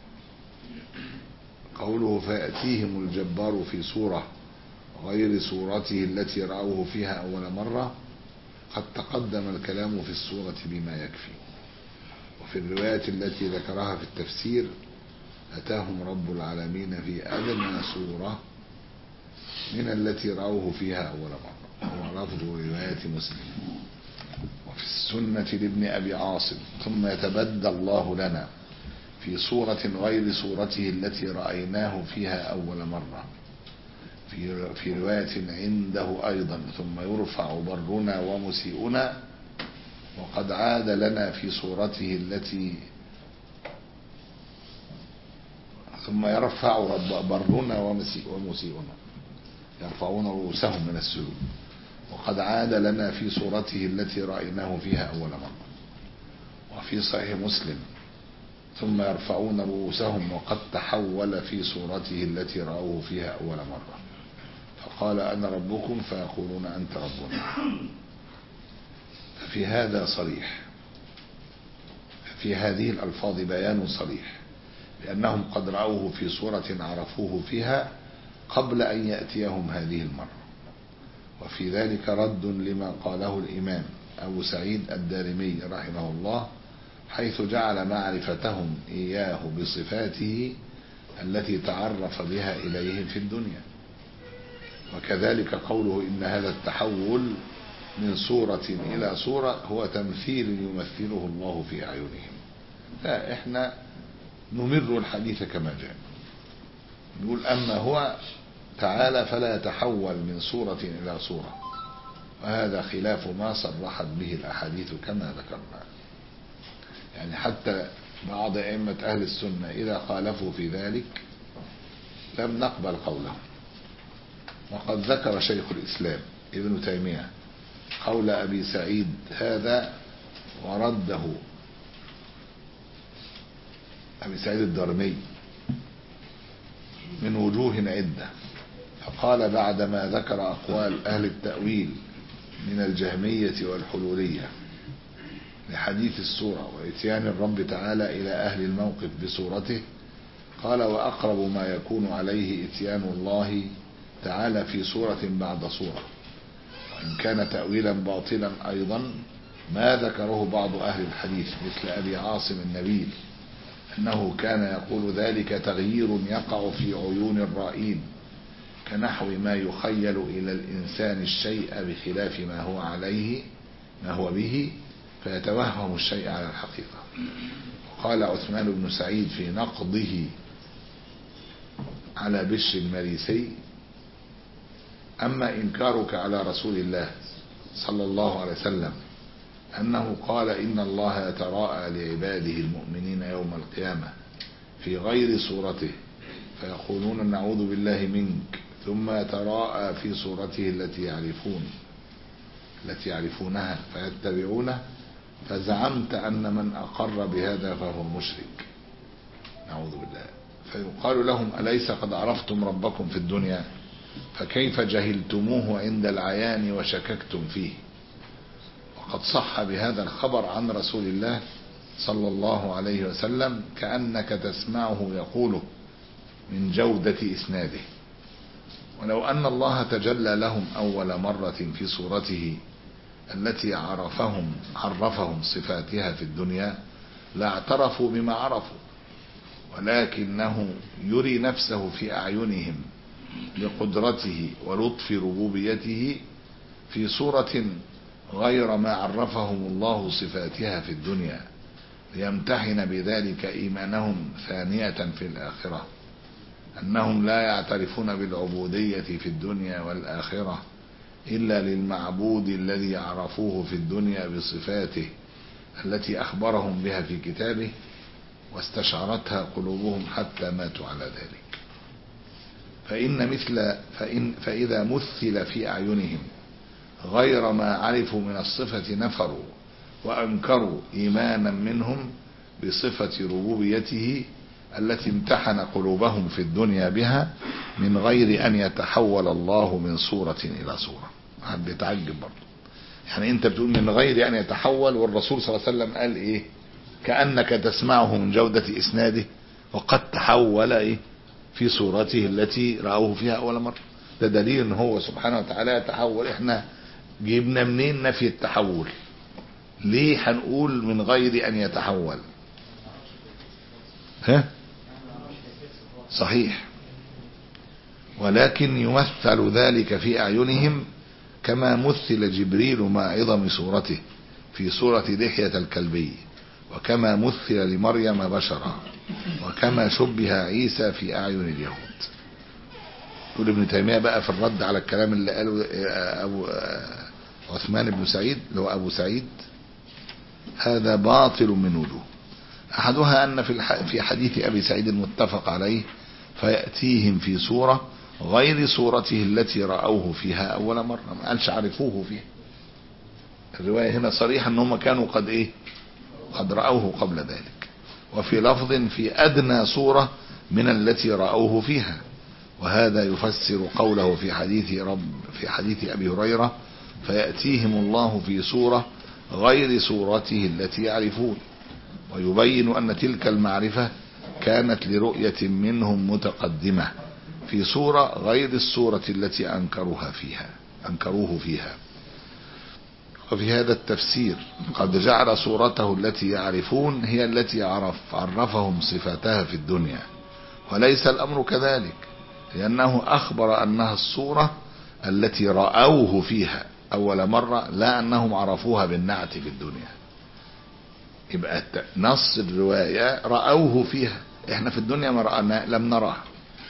قوله فيأتيهم الجبار في صورة غير صورته التي رأوه فيها أول مرة قد تقدم الكلام في الصورة بما يكفي. وفي الرواية التي ذكرها في التفسير أتاهم رب العالمين في أدنى صورة من التي رأوه فيها أول مرة، وهو لفظ رواية مسلم. وفي السنة لابن أبي عاصم ثم يتبدى الله لنا في صورة غير صورته التي رأيناه فيها أول مرة، في في رواية عنده أيضا ثم يرفع برنا ومسيئنا وقد عاد لنا في صورته التي ثم يرفع برنا ومسيئنا يرفعون رؤوسهم من السجود وقد عاد لنا في صورته التي رأيناه فيها أول مرة. وفي صحيح مسلم ثم يرفعون رؤوسهم وقد تحول في صورته التي رأوه فيها أول مرة فقال أنا ربكم فيقولون أنت ربنا. ففي هذا صريح في هذه الألفاظ بيان صريح لأنهم قد رأوه في صورة عرفوه فيها قبل أن يأتيهم هذه المرة. وفي ذلك رد لما قاله الإمام أبو سعيد الدارمي رحمه الله حيث جعل معرفتهم إياه بصفاته التي تعرف بها إليهم في الدنيا. وكذلك قوله إن هذا التحول من صورة إلى صورة هو تمثيل يمثله الله في أعينهم. لا إحنا نمر الحديث كما جاء نقول أما هو تعالى فلا يتحول من صورة إلى صورة، وهذا خلاف ما صرحت به الأحاديث كما ذكرنا. يعني حتى بعض أئمة أهل السنة إذا خالفوا في ذلك لم نقبل قولهم. وقد ذكر شيخ الإسلام ابن تيمية قول أبي سعيد هذا ورده أبي سعيد الدارمي من وجوه عدة، فقال بعدما ذكر أقوال أهل التأويل من الجهمية والحلولية لحديث السورة وإتيان الرب تعالى إلى أهل الموقف بصورته قال وأقرب ما يكون عليه إتيان الله تعالى في صورة بعد صورة، وإن كان تأويلا باطلا أيضا ما ذكره بعض أهل الحديث مثل أبي عاصم النبيل أنه كان يقول ذلك تغيير يقع في عيون الرائين كنحو ما يخيل إلى الإنسان الشيء بخلاف ما هو عليه ما هو به فيتوهم الشيء على الحقيقة. قال عثمان بن سعيد في نقضه على بشر المريسي: أما إنكارك على رسول الله صلى الله عليه وسلم أنه قال إن الله يتراءى لعباده المؤمنين يوم القيامة في غير صورته فيقولون نعوذ بالله منك ثم يتراءى في صورته التي يعرفون التي يعرفونها فيتبعونه، فزعمت أن من أقر بهذا فهو مشرك، نعوذ بالله. فيقال لهم: أليس قد عرفتم ربكم في الدنيا فكيف جهلتموه عند العيان وشككتم فيه؟ وقد صح بهذا الخبر عن رسول الله صلى الله عليه وسلم كأنك تسمعه يقوله من جودة إسناده. ولو أن الله تجلى لهم أول مرة في صورته التي عرفهم عرفهم صفاتها في الدنيا لاعترفوا بما عرفوا، ولكنه يري نفسه في أعينهم لقدرته ولطف ربوبيته في صورة غير ما عرفهم الله صفاتها في الدنيا ليمتحن بذلك إيمانهم ثانية في الآخرة، أنهم لا يعترفون بالعبودية في الدنيا والآخرة إلا للمعبود الذي عرفوه في الدنيا بصفاته التي أخبرهم بها في كتابه واستشعرتها قلوبهم حتى ماتوا على ذلك. فإن مثل فإن فإذا مثل في أعينهم غير ما عرفوا من الصفة نفروا وأنكروا إيمانا منهم بصفة ربوبيته التي امتحن قلوبهم في الدنيا بها من غير أن يتحول الله من صورة إلى صورة. حد يتعجب برضه، يعني أنت بتقول من غير أن يتحول، والرسول صلى الله عليه وسلم قال إيه؟ كأنك تسمعه من جودة إسناده وقد تحول إيه في صورته التي رأوه فيها أول مرة. ده دليل أن هو سبحانه وتعالى يتحول. إحنا جبنا منين نفي التحول؟ ليه هنقول من غير أن يتحول؟ ها صحيح، ولكن يمثل ذلك في أعينهم كما مثل جبريل مع عظم صورته في صورة دحية الكلبي، وكما مثل لمريم بشرا، وكما شبه عيسى في أعين اليهود. يقول ابن تيمية بقى في الرد على الكلام اللي قاله أبو عثمان بن سعيد اللي هو أبو سعيد: هذا باطل من وجوه. أحدها أن في حديث أبي سعيد المتفق عليه فيأتيهم في صورة غير صورته التي رأوه فيها أول مرة، ما قالش عرفوه فيها. الرواية هنا صريحة أنهم كانوا قد إيه قد رأوه قبل ذلك. وفي لفظ في أدنى صورة من التي رأوه فيها، وهذا يفسر قوله في حديث رب في حديث أبي هريرة: فيأتيهم الله في صورة غير صورته التي يعرفون، ويبين أن تلك المعرفة كانت لرؤية منهم متقدمة في صورة غير الصورة التي أنكروها فيها أنكروه فيها. وفي هذا التفسير قد جعل صورته التي يعرفون هي التي عرف عرفهم صفاتها في الدنيا، وليس الأمر كذلك، لأنه أخبر أنها الصورة التي رأوه فيها أول مرة، لا أنهم عرفوها بالنعت في الدنيا. يبقى نص الرواية رأوه فيها، احنا في الدنيا ما رأنا لم نراها،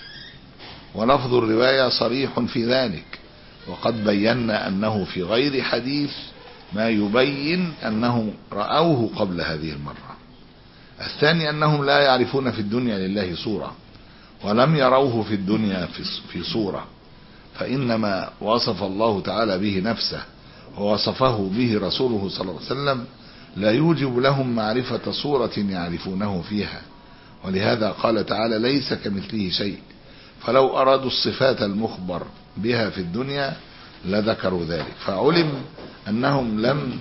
ولفظ الرواية صريح في ذلك. وقد بينا أنه في غير حديث ما يبين أنهم رأوه قبل هذه المرة. الثاني أنهم لا يعرفون في الدنيا لله صورة، ولم يروه في الدنيا في صورة، فإنما وصف الله تعالى به نفسه ووصفه به رسوله صلى الله عليه وسلم لا يوجب لهم معرفة صورة يعرفونه فيها. ولهذا قال تعالى: ليس كمثله شيء. فلو أرادوا الصفات المخبر بها في الدنيا لذكروا ذلك، فعلم أنهم لم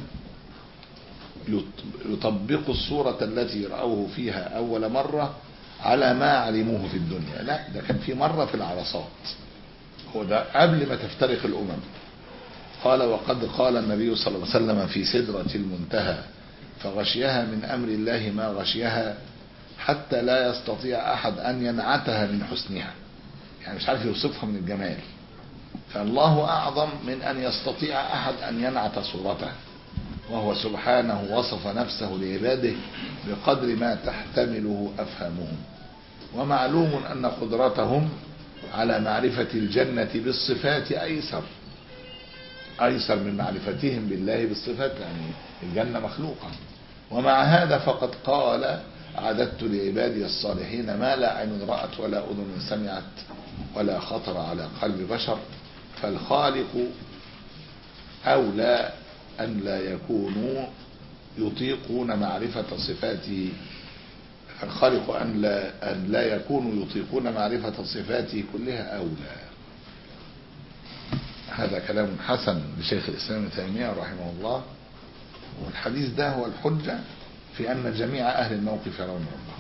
يطبقوا الصورة التي رأوه فيها أول مرة على ما علموه في الدنيا، لا، ده كان في مرة في العرصات، هو ده قبل ما تفترق الأمم. قال وقد قال النبي صلى الله عليه وسلم في سدرة المنتهى فغشيها من أمر الله ما غشيها حتى لا يستطيع أحد أن ينعتها من حسنها، يعني مش عارف يوصفها من الجمال. فالله أعظم من أن يستطيع أحد أن ينعت صورته، وهو سبحانه وصف نفسه لعباده بقدر ما تحتمله أفهامهم. ومعلوم أن قدرتهم على معرفة الجنة بالصفات أيسر أيسر من معرفتهم بالله بالصفات، يعني الجنة مخلوقة. ومع هذا فقد قال أعددت لعبادي الصالحين ما لا عين رأت ولا أذن سمعت ولا خطر على قلب بشر. فالخالق أولى أن لا يكونوا يطيقون معرفة صفاته الخالق أن لا, أن لا يكونوا يطيقون معرفة صفاته كلها أولى. هذا كلام حسن لشيخ الإسلام ابن تيمية رحمه الله. والحديث ده هو الحجة في أن جميع أهل الموقف يرون الله.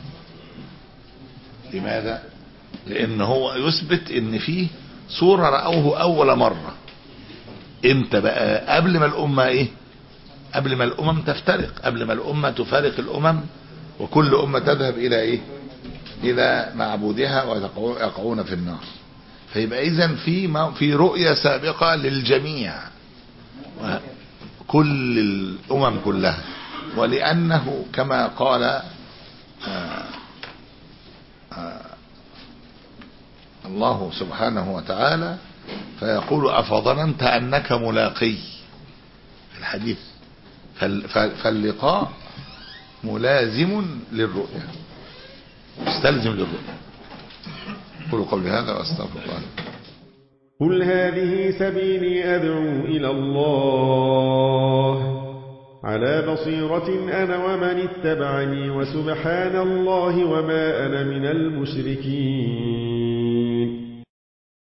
لماذا؟ لأن هو يثبت أن فيه صورة رأوه أول مرة. انت بقى قبل ما الأمة إيه؟ قبل ما الأمم تفترق، قبل ما الأمة تفارق الأمم وكل أمة تذهب إلى إيه؟ إلى معبودها ويقعون في النار. فيبقى إذن في في رؤية سابقة للجميع كل الأمم كلها. ولأنه كما قال آآ آآ الله سبحانه وتعالى فيقول أفظننت أنك ملاقي في الحديث. فاللقاء ملازم للرؤية، مستلزم للرؤية. قولوا قولي هذا واستغفر الله. قل هذه سبيلي أدعو إلى الله على بصيرة أنا ومن اتبعني وسبحان الله وما أنا من المشركين.